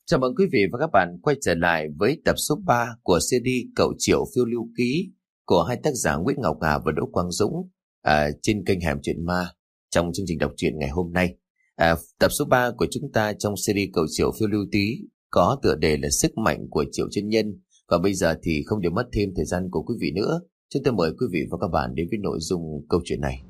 Chào mừng quý vị và các bạn quay trở lại với tập số 3 của series Cậu Triệu Phiêu Lưu Ký của hai tác giả Nguyễn Ngọc Hà và Đỗ Quang Dũng trên kênh Hẻm Chuyện Ma. Trong chương trình đọc truyện ngày hôm nay, tập số 3 của chúng ta trong series Cậu Triệu Phiêu Lưu Ký có tựa đề là Sức Mạnh của Triệu Chân Nhân. Và bây giờ thì không để mất thêm thời gian của quý vị nữa, chúng tôi mời quý vị và các bạn đến với nội dung câu chuyện này.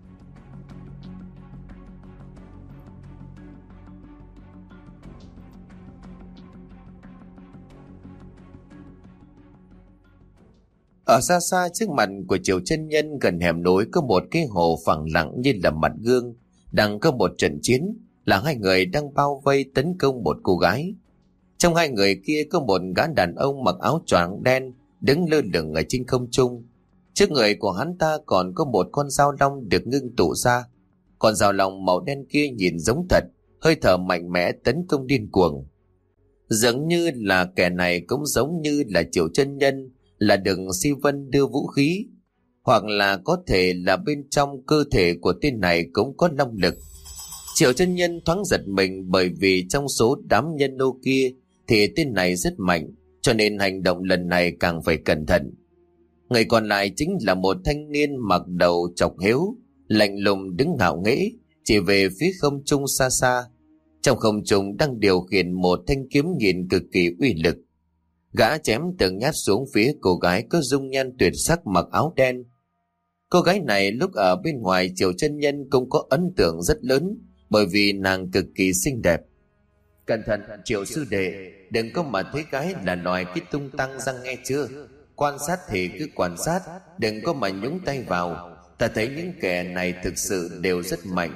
Ở xa xa trước mặt của Triệu Chân Nhân, gần hẻm núi có một cái hồ phẳng lặng như là mặt gương. Đang có một trận chiến là hai người đang bao vây tấn công một cô gái. Trong hai người kia có một gã đàn ông mặc áo choàng đen đứng lơ lửng ở trên không trung. Trước người của hắn ta còn có một con dao long được ngưng tụ ra. Con dao long màu đen kia nhìn giống thật, hơi thở mạnh mẽ tấn công điên cuồng. Dường như là kẻ này cũng giống như là Triệu Chân Nhân, là được Si Vân đưa vũ khí, hoặc là có thể là bên trong cơ thể của tên này cũng có long lực. Triệu Chân Nhân thoáng giật mình, bởi vì trong số đám nhân nô kia thì tên này rất mạnh, cho nên hành động lần này càng phải cẩn thận. Người còn lại chính là một thanh niên mặc đầu chọc hếu, lạnh lùng đứng ngạo nghễ, chỉ về phía không trung xa xa. Trong không trung đang điều khiển một thanh kiếm nhìn cực kỳ uy lực. Gã chém từng nhát xuống phía cô gái có dung nhan tuyệt sắc mặc áo đen. Cô gái này lúc ở bên ngoài Triệu Chân Nhân cũng có ấn tượng rất lớn, bởi vì nàng cực kỳ xinh đẹp. Cẩn thận Triệu sư đệ, đừng có mà thấy gái là loài cái tung tăng răng nghe chưa. Quan sát thì cứ quan sát, đừng có mà nhúng tay vào. Ta thấy những kẻ này thực sự đều rất mạnh.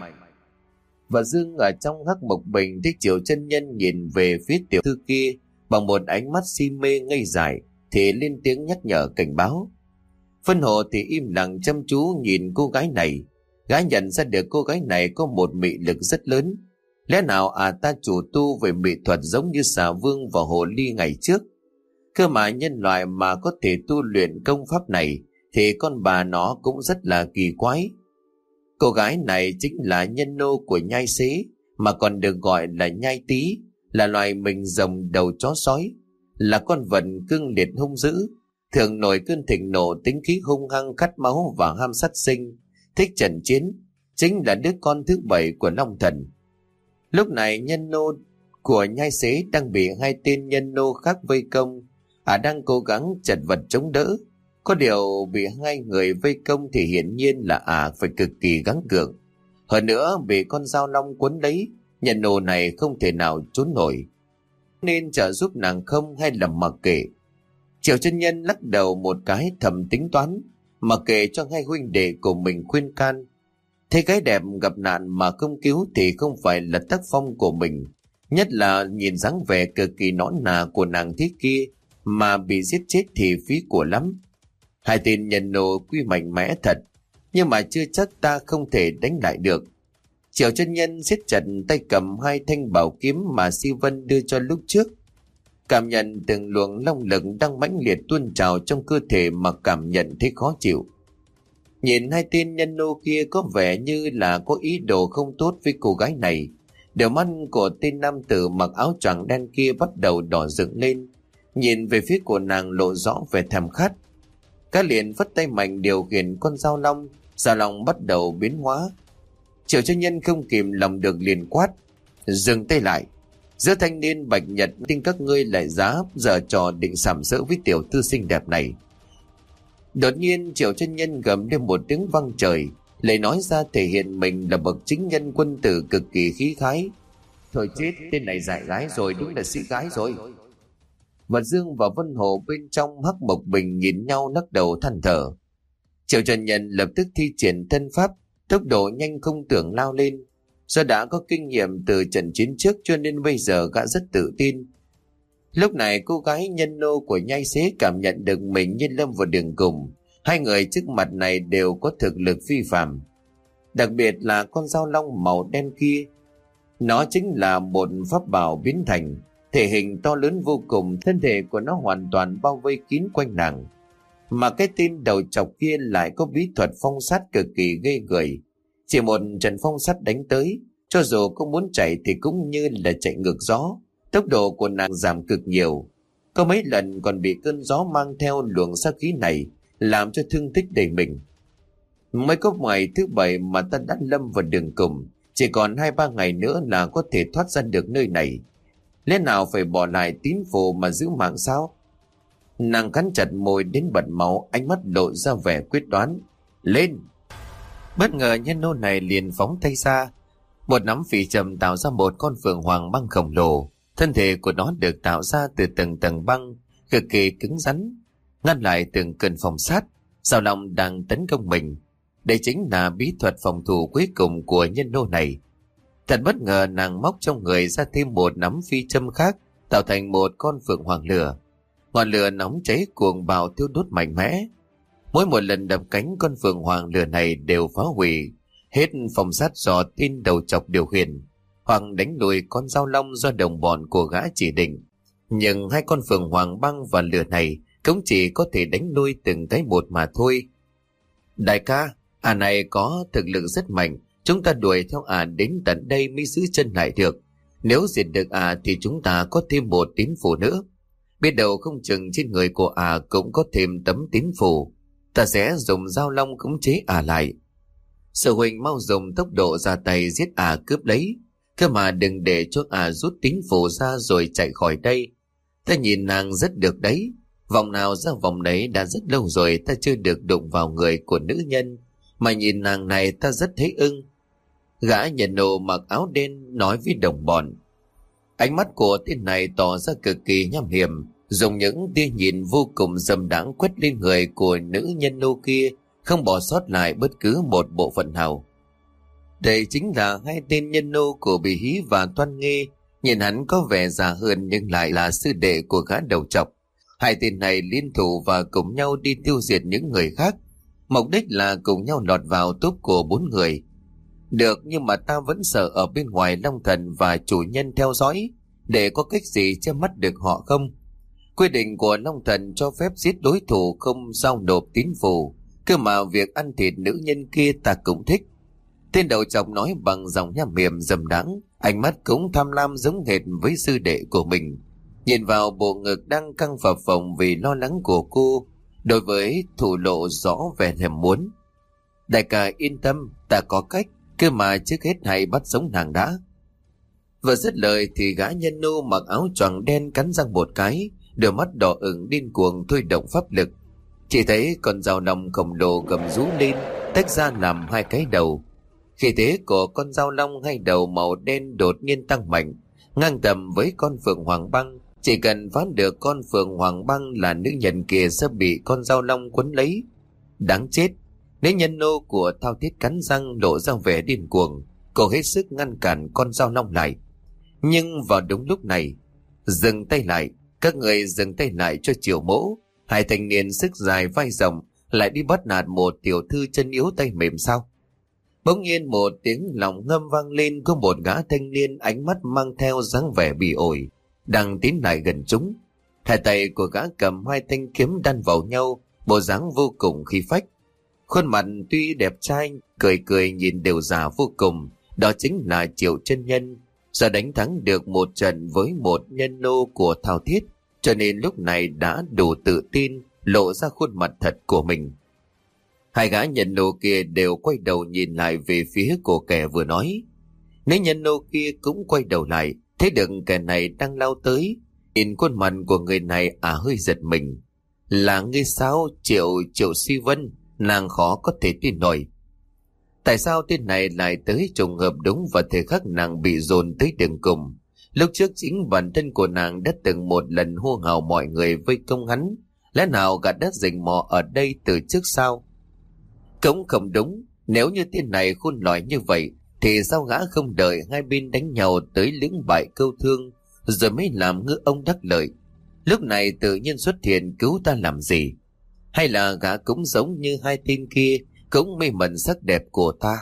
Và Dương ở trong hắc mộc bình thấy Triệu Chân Nhân nhìn về phía tiểu thư kia bằng một ánh mắt si mê ngây dại, thì lên tiếng nhắc nhở cảnh báo. Vân Hồ thì im lặng chăm chú nhìn cô gái này. Gã nhận ra được cô gái này có một mị lực rất lớn. Lẽ nào ta chủ tu về mỹ thuật giống như Xà Vương và Hồ Ly ngày trước? Cơ mà nhân loại mà có thể tu luyện công pháp này thì con bà nó cũng rất là kỳ quái. Cô gái này chính là nhân nô của Nhai Xế, mà còn được gọi là Nhai Tý, là loài mình rồng đầu chó sói, là con vật cương liệt hung dữ, thường nổi cơn thịnh nộ, tính khí hung hăng, khát máu và ham sát sinh, thích trận chiến, chính là đứa con thứ 7 của Long Thần. Lúc này nhân nô của Nhai Xế đang bị hai tên nhân nô khác vây công, đang cố gắng chật vật chống đỡ. Có điều bị hai người vây công thì hiển nhiên là phải cực kỳ gắng gượng. Hơn nữa bị con dao long quấn lấy, nhân nô này không thể nào trốn nổi. Nên trợ giúp nàng không hay là mặc kệ? Triệu Chân Nhân lắc đầu một cái, thầm tính toán, mặc kệ cho hai huynh đệ của mình khuyên can. Thấy gái đẹp gặp nạn mà không cứu thì không phải là tác phong của mình. Nhất là nhìn dáng vẻ cực kỳ nõn nà của nàng thế kia, mà bị giết chết thì phí của lắm. Hai tên nhân nô quy mạnh mẽ thật, nhưng mà chưa chắc ta không thể đánh lại được. Triệu Chân Nhân siết chặt tay cầm hai thanh bảo kiếm mà Si Vân đưa cho lúc trước, cảm nhận từng luồng long lực đang mãnh liệt tuôn trào trong cơ thể mà cảm nhận thấy khó chịu. Nhìn hai tên nhân nô kia có vẻ như là có ý đồ không tốt với cô gái này, đôi mắt của tên nam tử mặc áo choàng đen kia bắt đầu đỏ rực lên, nhìn về phía của nàng lộ rõ vẻ thèm khát. Cá liền vất tay mạnh điều khiển con dao long bắt đầu biến hóa. Triệu Chân Nhân không kìm lòng được liền quát: dừng tay lại! Giữa thanh niên bạch nhật tin các ngươi lại dám giở trò định sàm sỡ với tiểu thư xinh đẹp này. Đột nhiên Triệu Chân Nhân gầm lên một tiếng vang trời, lại nói ra thể hiện mình là bậc chính nhân quân tử cực kỳ khí khái. Thôi chết, tên này dại gái rồi, đúng là sĩ gái rồi. Và Dương và Vân Hồ bên trong hắc mộc bình nhìn nhau lắc đầu than thở. Triệu Chân Nhân lập tức thi triển thân pháp, tốc độ nhanh không tưởng lao lên. Do đã có kinh nghiệm từ trận chiến trước cho nên bây giờ gã rất tự tin. Lúc này cô gái nhân nô của Nhai Xế cảm nhận được mình như lâm vào đường cùng. Hai người trước mặt này đều có thực lực phi phàm. Đặc biệt là con dao long màu đen kia, nó chính là một pháp bảo biến thành, thể hình to lớn vô cùng, thân thể của nó hoàn toàn bao vây kín quanh nàng. Mà cái tên đầu chọc kia lại có bí thuật phong sát cực kỳ ghê người. Chỉ một trận phong sắt đánh tới, cho dù có muốn chạy thì cũng như là chạy ngược gió, Tốc độ của nàng giảm cực nhiều, có mấy lần còn bị cơn gió mang theo luồng sát khí này làm cho thương tích đầy mình. Mới có ngày thứ 7 mà ta đã lâm vào đường cùng, chỉ còn 2-3 ngày nữa là có thể thoát ra được nơi này. Lẽ nào phải bỏ lại tín phù mà giữ mạng sao? Nàng cắn chặt môi đến bật máu, ánh mắt lộ ra vẻ quyết đoán. Lên! Bất ngờ nhân nô này liền phóng tay ra. Một nắm phỉ trầm tạo ra một con phượng hoàng băng khổng lồ. Thân thể của nó được tạo ra từ từng tầng băng, cực kỳ cứng rắn, ngăn lại từng cơn phong sát. Giao Long đang tấn công mình. Đây chính là bí thuật phòng thủ cuối cùng của nhân nô này. Thật bất ngờ, nàng móc trong người ra thêm một nắm phi châm khác, tạo thành một con phượng hoàng lửa. Ngọn lửa nóng cháy cuồng bạo thiêu đốt mạnh mẽ. Mỗi một lần đập cánh, con phượng hoàng lửa này đều phá hủy hết phòng sát do tên đầu chọc điều khiển, hoặc đánh lùi con dao long do đồng bọn của gã chỉ định. Nhưng hai con phượng hoàng băng và lửa này cũng chỉ có thể đánh lui từng cái một mà thôi. Đại ca, này có thực lực rất mạnh, chúng ta đuổi theo đến tận đây mới giữ chân lại được. Nếu diệt được thì chúng ta có thêm một tín phù nữa. Biết đâu không chừng trên người của cũng có thêm tấm tín phù. Ta sẽ dùng dao long khống chế lại. Sở Huỳnh mau dùng tốc độ ra tay giết cướp lấy. Cơ mà đừng để cho rút tín phù ra rồi chạy khỏi đây. Ta nhìn nàng rất được đấy. Vòng nào ra vòng đấy, đã rất lâu rồi ta chưa được đụng vào người của nữ nhân. Mà nhìn nàng này ta rất thấy ưng. Gã nhân nô mặc áo đen nói với đồng bọn. Ánh mắt của tên này tỏ ra cực kỳ nham hiểm, dùng những tia nhìn vô cùng dâm đãng quét lên người của nữ nhân nô kia, không bỏ sót lại bất cứ một bộ phận nào. Đây chính là hai tên nhân nô của Bì Hí và Toan Nghê. Nhìn hắn có vẻ già hơn nhưng lại là sư đệ của gã đầu trọc. Hai tên này liên thủ và cùng nhau đi tiêu diệt những người khác. Mục đích là cùng nhau lọt vào túp của 4 người. Được, nhưng mà ta vẫn sợ ở bên ngoài Long Thần và chủ nhân theo dõi, để có cách gì che mắt được họ không? Quy định của Long Thần cho phép giết đối thủ không giao nộp tín phù, cơ mà việc ăn thịt nữ nhân kia ta cũng thích. Tên đầu chọc nói bằng giọng nham hiểm dầm đắng, ánh mắt cũng tham lam giống hệt với sư đệ của mình. Nhìn vào bộ ngực đang căng phập phồng vì lo lắng của cô, đối với thủ lộ rõ vẻ thèm muốn. Đại ca yên tâm, ta có cách, cơ mà trước hết hãy bắt sống nàng đã. Vừa dứt lời thì gã nhân nô mặc áo choàng đen cắn răng một cái, đôi mắt đỏ ửng điên cuồng thôi động pháp lực. Chỉ thấy con dao long khổng lồ gầm rú lên, tách ra làm hai cái đầu. Khi thế của con dao long hai đầu màu đen đột nhiên tăng mạnh, ngang tầm với con phượng hoàng băng. Chỉ cần phá được con phượng hoàng băng là nữ nhân kia sẽ bị con dao long quấn lấy. Đáng chết! Nữ nhân nô của Thao Thiết cắn răng lộ ra vẻ điên cuồng, cô hết sức ngăn cản con dao long lại. Nhưng vào đúng lúc này, dừng tay lại, các người dừng tay lại cho Triều Mỗ. Hai thanh niên sức dài vai rộng lại đi bắt nạt một tiểu thư chân yếu tay mềm sao? Bỗng nhiên một tiếng lòng ngâm vang lên, có một gã thanh niên ánh mắt mang theo dáng vẻ bỉ ổi đang tiến lại gần chúng. Hai tay của gã cầm hai thanh kiếm đan vào nhau, bộ dáng vô cùng khí phách. Khuôn mặt tuy đẹp trai, cười cười nhìn đều già vô cùng. Đó chính là Triệu Chân Nhân, do đánh thắng được một trận với một nhân nô của Thao Thiết, cho nên lúc này đã đủ tự tin lộ ra khuôn mặt thật của mình. Hai gã nhân nô kia đều quay đầu nhìn lại về phía của kẻ vừa nói. Nếu nhân nô kia cũng quay đầu lại, thấy được kẻ này đang lao tới, nhìn khuôn mặt của người này hơi giật mình. Là ngươi sao? Triệu Si Vân? Nàng khó có thể tin nổi. Tại sao tên này lại tới trùng hợp đúng vào thời khắc nàng bị dồn tới đường cùng? Lúc trước chính bản thân của nàng đã từng một lần hô hào mọi người vây công hắn. Lẽ nào gã đã rình mò ở đây từ trước sao? Cũng không đúng. Nếu như tên này khôn lỏi như vậy, thì sao gã không đợi hai bên đánh nhau tới lưỡng bại câu thương rồi mới làm ngư ông đắc lợi? Lúc này tự nhiên xuất hiện cứu ta làm gì? Hay là gã cũng giống như hai tên kia, cũng mê mẩn sắc đẹp của ta?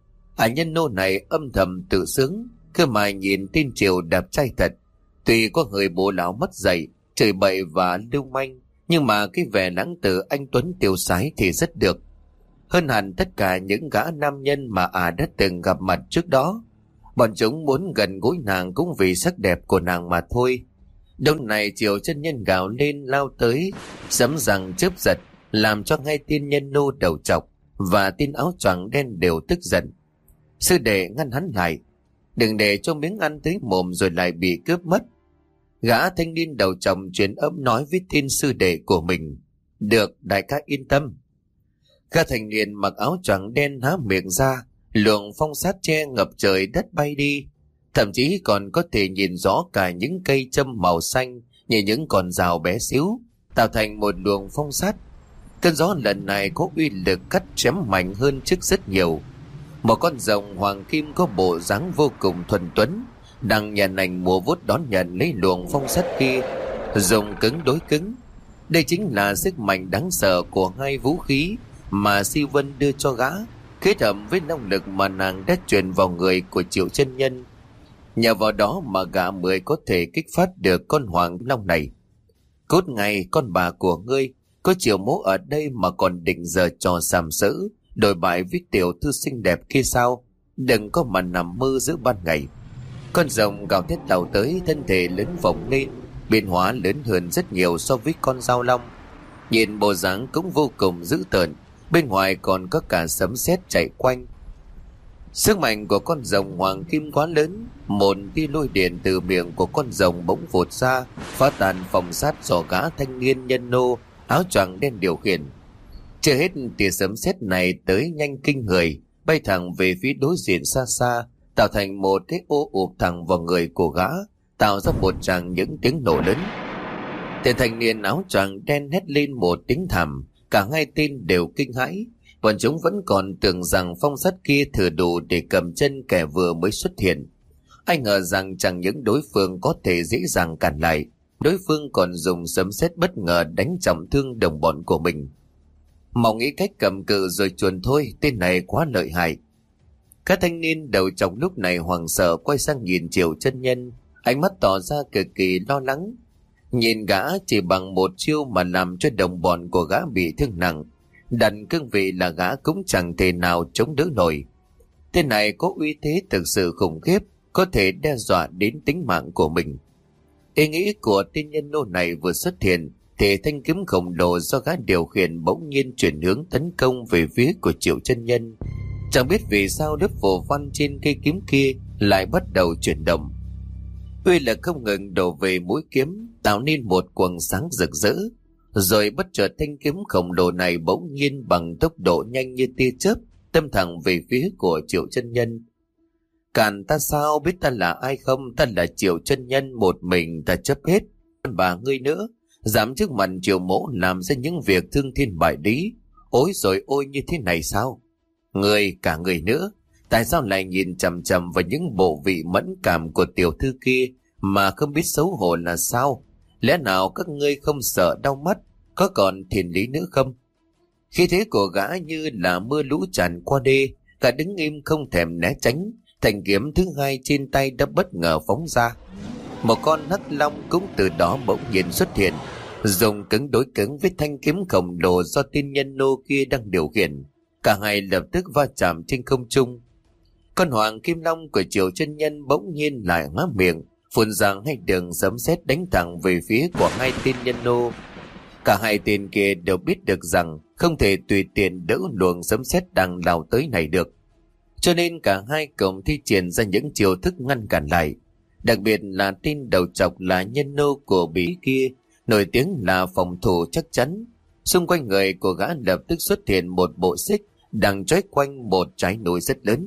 Nhân nô này âm thầm tự sướng, cơ mà nhìn tên Triều đẹp trai thật. Tuy có người bố lão mất dạy, chửi bậy và lưu manh, nhưng mà cái vẻ lãng tử anh tuấn tiêu sái thì rất được. Hơn hẳn tất cả những gã nam nhân mà đã từng gặp mặt trước đó. Bọn chúng muốn gần gũi nàng cũng vì sắc đẹp của nàng mà thôi. Đông này Triệu Chân Nhân gào lên lao tới, sấm rằng chớp giật, làm cho ngay tiên nhân nô đầu trọc và tiên áo choàng đen đều tức giận. Sư đệ ngăn hắn lại, đừng để cho miếng ăn tới mồm rồi lại bị cướp mất. Gã thanh niên đầu trọc truyền âm nói với tiên sư đệ của mình. Được, đại ca yên tâm. Gã thanh niên mặc áo choàng đen há miệng ra, luồng phong sát che ngập trời đất bay đi. Thậm chí còn có thể nhìn rõ cả những cây châm màu xanh như những con rào bé xíu, tạo thành một luồng phong sát. Cơn gió lần này có uy lực cắt chém mạnh hơn trước rất nhiều. Một con rồng hoàng kim có bộ dáng vô cùng thuần tuấn đang nhàn ảnh múa vuốt đón nhận lấy luồng phong sát kia, dùng cứng đối cứng. Đây chính là sức mạnh đáng sợ của hai vũ khí mà Si Vân đưa cho gã, kết hợp với năng lực mà nàng đã truyền vào người của Triệu Chân Nhân. Nhờ vào đó mà gã mới có thể kích phát được con hoàng long này. Cốt ngày con bà của ngươi, có Triệu mỗ ở đây mà còn định giờ trò sàm sỡ, đổi bại với tiểu thư xinh đẹp kia sao? Đừng có mà nằm mơ giữa ban ngày. Con rồng gào thét lao tới, thân thể lớn phồng lên, biến hóa lớn hơn rất nhiều so với con dao long. Nhìn bộ dáng cũng vô cùng dữ tợn, bên ngoài còn có cả sấm sét chạy quanh. Sức mạnh của con rồng hoàng kim quá lớn, một tia lôi điện từ miệng của con rồng bỗng vụt ra, phá tan phòng sát do gã thanh niên nhân nô áo choàng đen điều khiển. Chưa hết, tia sấm sét này tới nhanh kinh người, bay thẳng về phía đối diện xa xa, tạo thành một cái ô ụp thẳng vào người của gã, tạo ra một tràng những tiếng nổ lớn. Tên thanh niên áo choàng đen hét lên một tiếng thảm, cả hai tên đều kinh hãi. Bọn chúng vẫn còn tưởng rằng phong sắt kia thừa đủ để cầm chân kẻ vừa mới xuất hiện. Ai ngờ rằng chẳng những đối phương có thể dễ dàng cản lại, đối phương còn dùng sấm sét bất ngờ đánh trọng thương đồng bọn của mình. Mau nghĩ cách cầm cự rồi chuồn thôi, tên này quá lợi hại. Các thanh niên đầu trọc lúc này hoảng sợ quay sang nhìn Triệu Chân Nhân, ánh mắt tỏ ra cực kỳ lo lắng. Nhìn gã chỉ bằng một chiêu mà làm cho đồng bọn của gã bị thương nặng, đặt cương vị là gã cũng chẳng thể nào chống đỡ nổi. Tên này có uy thế thực sự khủng khiếp, có thể đe dọa đến tính mạng của mình. Ý nghĩ của tên nhân nô này vừa xuất hiện thì thanh kiếm khổng lồ do gã điều khiển bỗng nhiên chuyển hướng tấn công về phía của Triệu Chân Nhân. Chẳng biết vì sao lớp phù văn trên cây kiếm kia lại bắt đầu chuyển động. Uy lực không ngừng đổ về mũi kiếm, tạo nên một quầng sáng rực rỡ. Rồi bất chợt thanh kiếm khổng lồ này bỗng nhiên bằng tốc độ nhanh như tia chớp đâm thẳng về phía của Triệu Chân Nhân. Cản ta sao, biết ta là ai không? Ta là Triệu Chân Nhân, một mình ta chấp hết. Bà ngươi nữa, dám trước mặt Triệu mỗ làm ra những việc thương thiên bại lý, ối rồi ôi như thế này sao? Người, cả người nữa, tại sao lại nhìn chằm chằm vào những bộ vị mẫn cảm của tiểu thư kia mà không biết xấu hổ là sao? Lẽ nào các ngươi không sợ đau mắt, có còn thiền lý nữa không? Khi thế của gã như là mưa lũ tràn qua đê, cả đứng im không thèm né tránh. Thanh kiếm thứ hai trên tay đã bất ngờ phóng ra. Một con hắc long cũng từ đó bỗng nhiên xuất hiện, dùng cứng đối cứng với thanh kiếm khổng lồ do tên nhân nô kia đang điều khiển. Cả hai lập tức va chạm trên không trung. Con hoàng kim long của Triệu Chân Nhân bỗng nhiên lại há miệng, phun ra hai đường sấm sét đánh thẳng về phía của hai tên nhân nô. Cả hai tên kia đều biết được rằng không thể tùy tiện đỡ luồng sấm sét đang lao tới này được, cho nên cả hai cùng thi triển ra những chiêu thức ngăn cản lại. Đặc biệt là tên đầu trọc là nhân nô của bí kia, nổi tiếng là phòng thủ chắc chắn. Xung quanh người của gã lập tức xuất hiện một bộ xích đang trói quanh một trái núi rất lớn.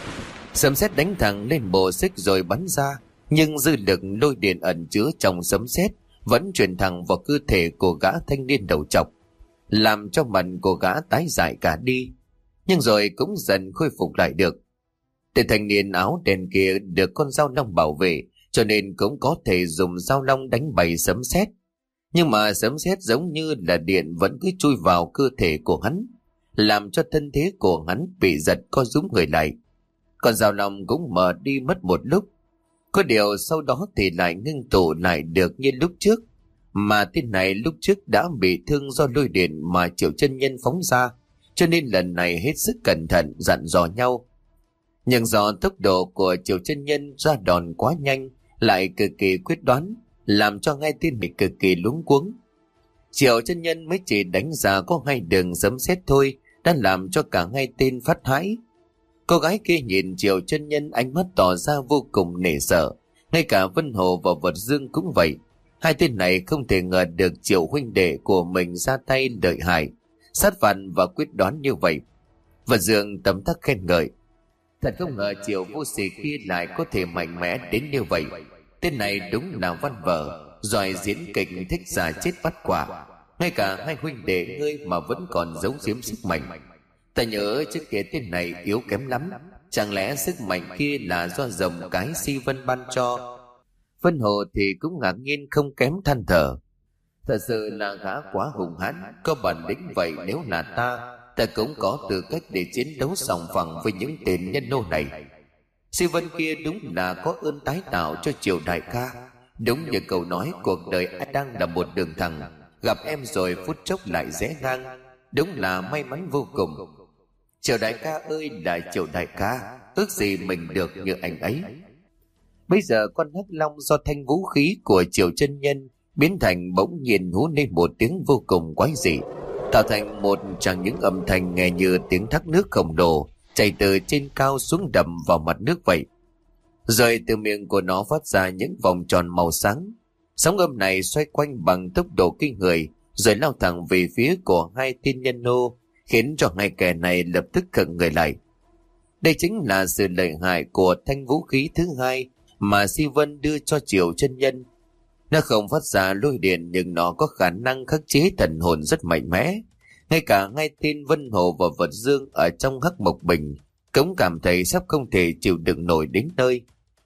Sấm sét đánh thẳng lên bộ xích rồi bắn ra, nhưng dư lực lôi điện ẩn chứa trong sấm sét vẫn truyền thẳng vào cơ thể của gã thanh niên đầu trọc, làm cho mặt của gã tái dại cả đi, nhưng rồi cũng dần khôi phục lại được. Tên thanh niên áo đen kia được con dao long bảo vệ, cho nên cũng có thể dùng dao long đánh bay sấm sét. Nhưng mà sấm sét giống như là điện vẫn cứ chui vào cơ thể của hắn, làm cho thân thế của hắn bị giật co rúm người lại. Còn dao long cũng mở đi mất một lúc. Có điều sau đó thì lại ngưng tụ lại được như lúc trước, mà tên này lúc trước đã bị thương do lôi điện mà Triệu Chân Nhân phóng ra, cho nên lần này hết sức cẩn thận dặn dò nhau. Nhưng do tốc độ của Triệu chân nhân ra đòn quá nhanh, lại cực kỳ quyết đoán, làm cho ngay tên bị cực kỳ luống cuống. Triệu chân nhân mới chỉ đánh ra có 2 đường sấm sét thôi, đã làm cho cả hai tên phát hãi. Cô gái kia nhìn Triệu chân nhân, ánh mắt tỏ ra vô cùng nể sợ. Ngay cả Vân Hồ và Vật Dương cũng vậy. Hai tên này không thể ngờ được Triệu huynh đệ của mình ra tay lợi hại, sát phạt và quyết đoán như vậy. Vật Dương tấm tắc khen ngợi. Thật không ngờ Triệu vô sỉ kia lại có thể mạnh mẽ đến như vậy. Tên này đúng là văn vở, giỏi diễn kịch, thích giả chết bắt quả. Ngay cả hai huynh đệ ngươi mà vẫn còn giấu giếm sức mạnh. Ta nhớ trước kia tên này yếu kém lắm. Chẳng lẽ sức mạnh kia là do rồng cái Si Vân ban cho? Vân Hồ thì cũng ngạc nhiên không kém than thở. Thật sự là gã quá hùng hãn, có bản lĩnh vậy. Nếu là ta cũng có tư cách để chiến đấu sòng phẳng với những tên nhân nô này. Si Vân kia đúng là có ơn tái tạo cho Triệu đại ca. Đúng như câu nói, cuộc đời ai đang là một đường thẳng, gặp em rồi phút chốc lại rẽ ngang. Đúng là may mắn vô cùng. Triệu đại ca ơi là Triệu đại ca, ước gì mình được như anh ấy. Bây giờ con hắc long do thanh vũ khí của Triệu chân nhân biến thành bỗng nhiên hú lên một tiếng vô cùng quái dị, tạo thành một tràng những âm thanh nghe như tiếng thác nước khổng lồ chảy từ trên cao xuống đầm vào mặt nước vậy. Rồi từ miệng của nó phát ra những vòng tròn màu sáng. Sóng âm này xoay quanh bằng tốc độ kinh người, rồi lao thẳng về phía của hai tên nhân nô, khiến cho hai kẻ này lập tức khựng người lại. Đây chính là sự lợi hại của thanh vũ khí thứ hai mà Si Vân đưa cho Triệu chân nhân. Nó không phát ra lôi điện, nhưng nó có khả năng khắc chế thần hồn rất mạnh mẽ. Ngay cả hai tên Vân Hồ và Vật Dương ở trong Hắc Mộc Bình cũng cảm thấy sắp không thể chịu đựng nổi đến nơi.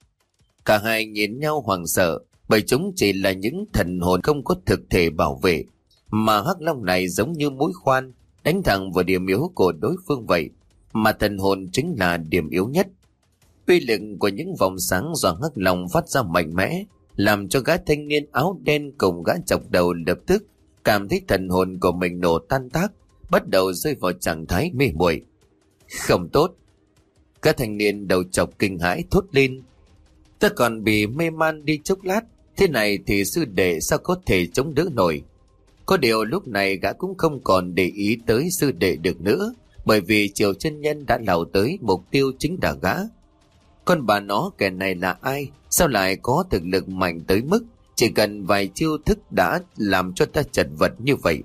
Cả hai nhìn nhau hoảng sợ, bởi chúng chỉ là những thần hồn không có thực thể bảo vệ, mà hắc long này giống như mũi khoan đánh thẳng vào điểm yếu của đối phương vậy, mà thần hồn chính là điểm yếu nhất. Uy lực của những vòng sáng do hắc long phát ra mạnh mẽ, làm cho gã thanh niên áo đen cùng gã chọc đầu lập tức cảm thấy thần hồn của mình nổ tan tác, bắt đầu rơi vào trạng thái mê muội. Không tốt! Gã thanh niên đầu chọc kinh hãi thốt lên. Ta còn bị mê man đi chốc lát, thế này thì sư đệ sao có thể chống đỡ nổi? Có điều lúc này gã cũng không còn để ý tới sư đệ được nữa, bởi vì Triệu chân nhân đã lao tới mục tiêu chính là gã. Con bà nó, kẻ này là ai? Sao lại có thực lực mạnh tới mức chỉ cần vài chiêu thức đã làm cho ta chật vật như vậy?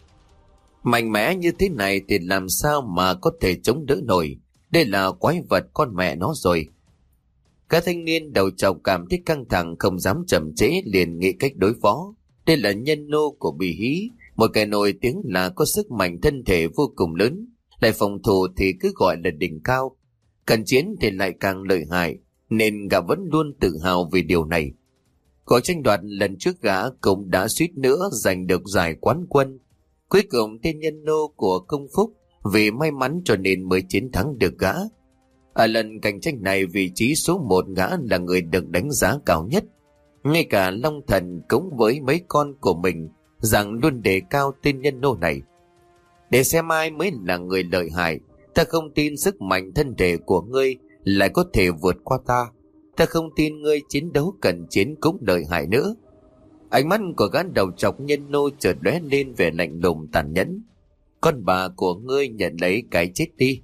Mạnh mẽ như thế này thì làm sao mà có thể chống đỡ nổi? Đây là quái vật con mẹ nó rồi. Các thanh niên đầu trọc cảm thấy căng thẳng, không dám chậm trễ, liền nghĩ cách đối phó. Đây là nhân nô của Bì Hí, một kẻ nổi tiếng là có sức mạnh thân thể vô cùng lớn, lại phòng thủ thì cứ gọi là đỉnh cao, cần chiến thì lại càng lợi hại, nên gã vẫn luôn tự hào về điều này. Cuộc tranh đoạt lần trước gã cũng đã suýt nữa giành được giải quán quân. Cuối cùng tên nhân nô của Công Phúc vì may mắn cho nên mới chiến thắng được gã. Ở lần cạnh tranh này, vị trí số 1 gã là người được đánh giá cao nhất. Ngay cả Long Thần cũng với mấy con của mình rằng luôn đề cao tên nhân nô này. Để xem ai mới là người lợi hại. Ta không tin sức mạnh thân thể của ngươi lại có thể vượt qua ta. Ta không tin ngươi chiến đấu cần chiến cũng lợi hại nữa. Ánh mắt của gã đầu trọc nhân nô chợt lóe lên vẻ lạnh lùng tàn nhẫn. Con bà của ngươi nhận lấy cái chết đi.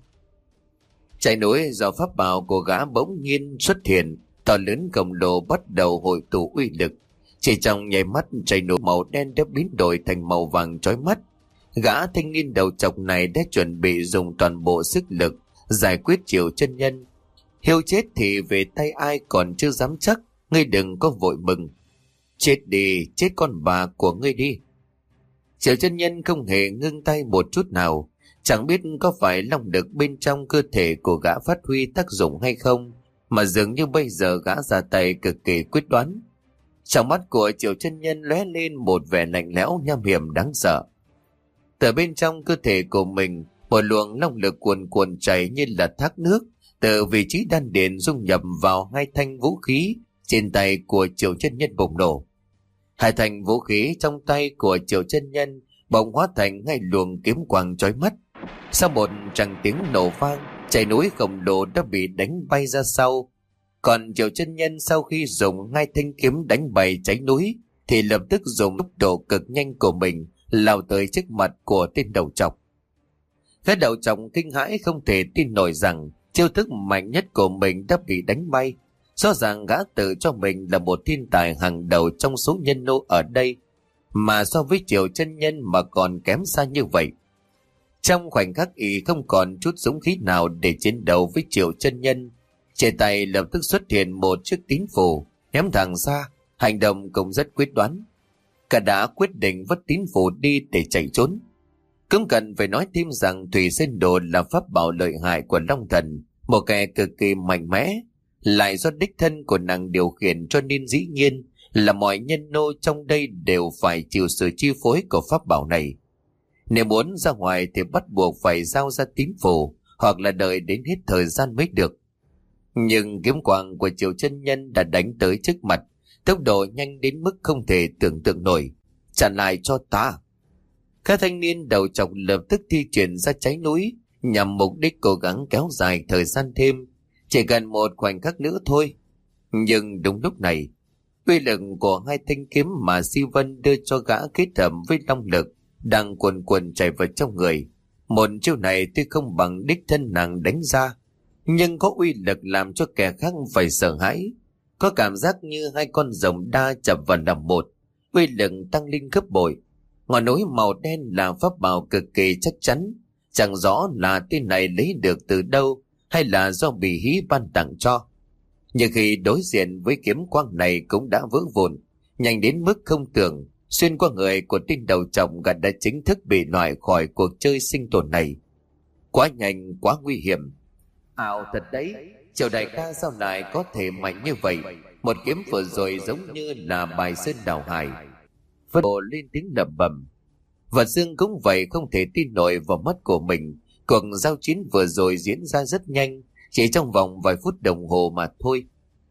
Chạy núi do pháp bảo của gã bỗng nhiên xuất hiện, to lớn khổng lồ bắt đầu hội tụ uy lực. Chỉ trong nháy mắt, chạy núi màu đen đã biến đổi thành màu vàng chói mắt. Gã thanh niên đầu trọc này đã chuẩn bị dùng toàn bộ sức lực giải quyết Triệu chân nhân. Hiêu chết thì về tay ai còn chưa dám chắc, ngươi đừng có vội mừng. Chết đi, chết con bà của ngươi đi. Triệu chân nhân không hề ngưng tay một chút nào. Chẳng biết có phải long lực bên trong cơ thể của gã phát huy tác dụng hay không, mà dường như bây giờ gã ra tay cực kỳ quyết đoán. Trong mắt của Triệu chân nhân lóe lên một vẻ lạnh lẽo nham hiểm đáng sợ. Từ bên trong cơ thể của mình, một luồng long lực cuồn cuộn chảy như là thác nước từ vị trí đan điền dung nhập vào hai thanh vũ khí trên tay của Triệu chân nhân bùng nổ. Hai thanh vũ khí trong tay của Triệu chân nhân bỗng hóa thành hai luồng kiếm quang chói mắt. Sau một tràng tiếng nổ vang, Trái núi khổng lồ đã bị đánh bay ra sau. Còn Triệu Chân Nhân sau khi dùng hai thanh kiếm đánh bay trái núi thì lập tức dùng tốc độ cực nhanh của mình lao tới trước mặt của tên đầu trọc. Cái đầu trọc kinh hãi không thể tin nổi rằng chiêu thức mạnh nhất của mình đã bị đánh bay. Rõ ràng gã tự cho mình là một thiên tài hàng đầu trong số nhân nô ở đây, mà so với Triệu Chân Nhân mà còn kém xa như vậy. Trong khoảnh khắc y không còn chút dũng khí nào để chiến đấu với Triệu Chân Nhân, trên tay lập tức xuất hiện một chiếc tín phù ném thẳng ra, hành động cũng rất quyết đoán. Cả đã quyết định vứt tín phù đi để chạy trốn. Cũng cần phải nói thêm rằng Thủy Sơn Đồ là pháp bảo lợi hại của Long Thần, một kẻ cực kỳ mạnh mẽ, lại do đích thân của nàng điều khiển, cho nên dĩ nhiên là mọi nhân nô trong đây đều phải chịu sự chi phối của pháp bảo này. Nếu muốn ra ngoài thì bắt buộc phải giao ra tín phù, hoặc là đợi đến hết thời gian mới được. Nhưng kiếm quang của Triệu Chân Nhân đã đánh tới trước mặt, tốc độ nhanh đến mức không thể tưởng tượng nổi. Chặn lại cho ta! Các thanh niên đầu trọc lập tức thi chuyển ra trái núi, nhằm mục đích cố gắng kéo dài thời gian thêm, chỉ cần một khoảnh khắc nữa thôi. Nhưng đúng lúc này, uy lực của hai thanh kiếm mà Si Vân đưa cho gã kết hợp với long lực đang cuồn cuộn chảy vào trong người. Một chiêu này tuy không bằng đích thân nàng đánh ra, nhưng có uy lực làm cho kẻ khác phải sợ hãi. Có cảm giác như hai con rồng đa chập vào làm một, uy lực tăng lên gấp bội. Ngọn núi màu đen là pháp bảo cực kỳ chắc chắn, chẳng rõ là tên này lấy được từ đâu hay là do bị hí ban tặng cho. Nhưng khi đối diện với kiếm quang này cũng đã vỡ vụn, nhanh đến mức không tưởng, xuyên qua người của tên đầu trọc gã đã chính thức bị loại khỏi cuộc chơi sinh tồn này. Quá nhanh, quá nguy hiểm. Ảo thật đấy, Triệu đại ca sao lại có thể mạnh như vậy? Một kiếm vừa rồi giống như là bài sơn đảo hải. Vân Bộ lên tiếng lẩm bẩm. Và Dương cũng vậy, không thể tin nổi vào mắt của mình. Cuộc giao chiến vừa rồi diễn ra rất nhanh, chỉ trong vòng vài phút đồng hồ mà thôi.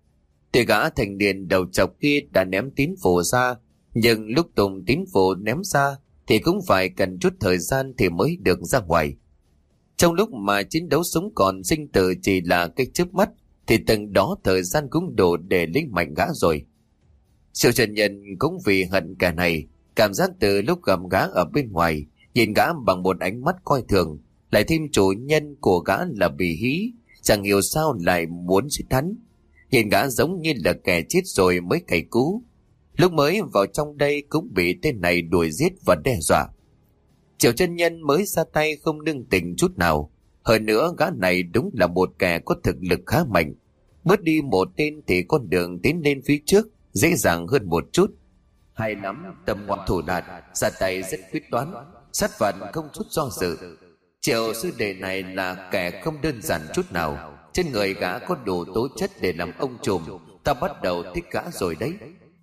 Tuy gã thành niên đầu trọc kia đã ném tín phù ra, nhưng lúc Tùng tín phù ném ra thì cũng phải cần chút thời gian thì mới được ra ngoài. Trong lúc mà chiến đấu sống còn sinh tử chỉ là cái chớp mắt, thì từng đó thời gian cũng đủ để lính mạnh gã rồi. Triệu Chân Nhân cũng vì hận kẻ này, cảm giác từ lúc gặp gã ở bên ngoài, nhìn gã bằng một ánh mắt coi thường, lại thêm chủ nhân của gã là Bì Hí, chẳng hiểu sao lại muốn giết hắn. Nhìn gã giống như là kẻ chết rồi mới cày cú. Lúc mới vào trong đây cũng bị tên này đuổi giết và đe dọa. Triệu Chân Nhân mới ra tay không nương tình chút nào. Hơn nữa gã này đúng là một kẻ có thực lực khá mạnh. Bớt đi một tên thì con đường tiến lên phía trước dễ dàng hơn một chút. Hay lắm, tầm ngoại thủ đạt, ra tay rất quyết đoán, sát phạt không chút do dự. Triệu sư đệ này là kẻ không đơn giản chút nào. Trên người gã có đủ tố chất để làm ông trùm, ta bắt đầu thích gã rồi đấy.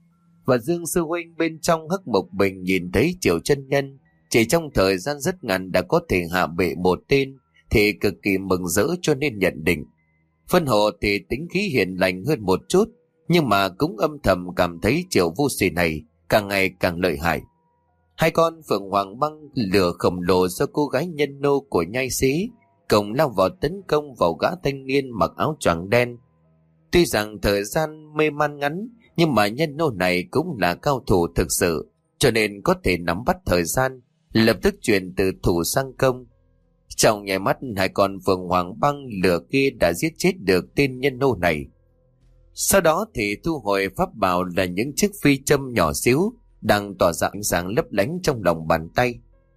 Và Dương sư huynh bên trong Hắc Mộc Bình nhìn thấy Triệu Chân Nhân chỉ trong thời gian rất ngắn đã có thể hạ bệ một tên thì cực kỳ mừng rỡ, cho nên nhận định Phân Hộ thì tính khí hiền lành hơn một chút, nhưng mà cũng âm thầm cảm thấy Triệu vô sỉ này càng ngày càng lợi hại. Hai con Phượng Hoàng Băng lửa khổng lồ do cô gái nhân nô của nhai xí cùng lao vào tấn công vào gã thanh niên mặc áo choàng đen. Tuy rằng thời gian mê man ngắn, nhưng mà nhân nô này cũng là cao thủ thực sự, cho nên có thể nắm bắt thời gian, lập tức chuyển từ thủ sang công. Trong nháy mắt, hai con Phượng Hoàng Băng lửa kia đã giết chết được tên nhân nô này. Sau đó thì thu hồi pháp bảo là những chiếc phi châm nhỏ xíu đang tỏa ra ánh sáng lấp lánh trong lòng bàn tay.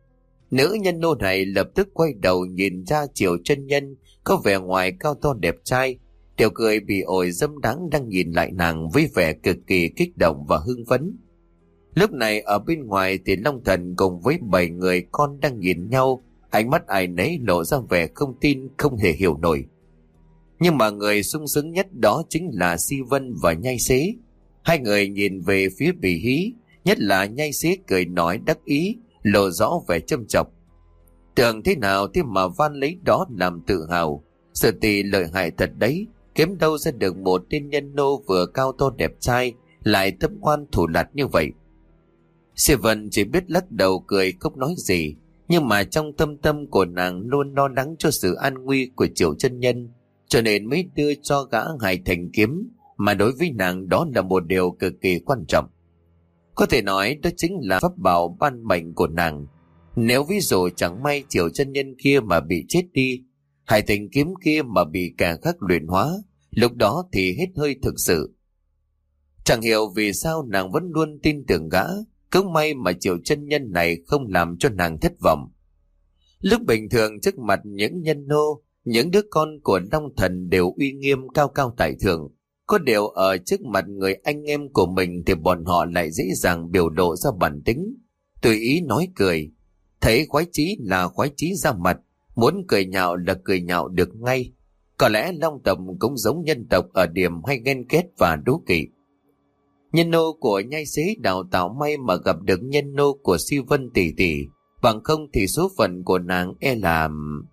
Nữ nhân nô này lập tức quay đầu nhìn ra Triệu Chân Nhân có vẻ ngoài cao to đẹp trai, tiểu cười bị ổi dâm đáng đang nhìn lại nàng với vẻ cực kỳ kích động và hưng phấn. Lúc này ở bên ngoài thì Long Thần cùng với 7 người con đang nhìn nhau, ánh mắt ai nấy lộ ra vẻ không tin, không hề hiểu nổi. Nhưng mà người sung sướng nhất đó chính là Si Vân và Nhai Xế. Hai người nhìn về phía Bì Hí, nhất là Nhai Xế cười nói đắc ý, lộ rõ vẻ châm chọc. Tưởng thế nào thế mà van lấy đó làm tự hào. Sự tì lợi hại thật đấy, kiếm đâu ra được một tên nhân nô vừa cao to đẹp trai lại tâm oan thủ lạt như vậy. Si Vân chỉ biết lắc đầu cười không nói gì, Nhưng mà trong tâm tâm của nàng luôn lo lắng cho sự an nguy của Triệu chân nhân, cho nên mới đưa cho gã hai thanh kiếm, mà đối với nàng đó là một điều cực kỳ quan trọng. Có thể nói đó chính là pháp bảo ban mệnh của nàng. Nếu ví dụ chẳng may Triệu chân nhân kia mà bị chết đi, hai thanh kiếm kia mà bị kẻ khác luyện hóa, lúc đó thì hết hơi thực sự. Chẳng hiểu vì sao nàng vẫn luôn tin tưởng gã, cứ may mà Triệu chân nhân này không làm cho nàng thất vọng. Lúc bình thường trước mặt những nhân nô, những đứa con của Long Thần đều uy nghiêm cao cao tại thượng. Có điều ở trước mặt người anh em của mình thì bọn họ lại dễ dàng biểu lộ ra bản tính, tùy ý nói cười. Thấy khoái chí là khoái chí ra mặt, muốn cười nhạo là cười nhạo được ngay. Có lẽ Long tộc cũng giống nhân tộc ở điểm hay ghen ghét và đố kỵ. Nhân nô của nhai xế đào tạo may mà gặp được nhân nô của Si Vân tỷ tỷ, bằng không thì số phận của nàng e là...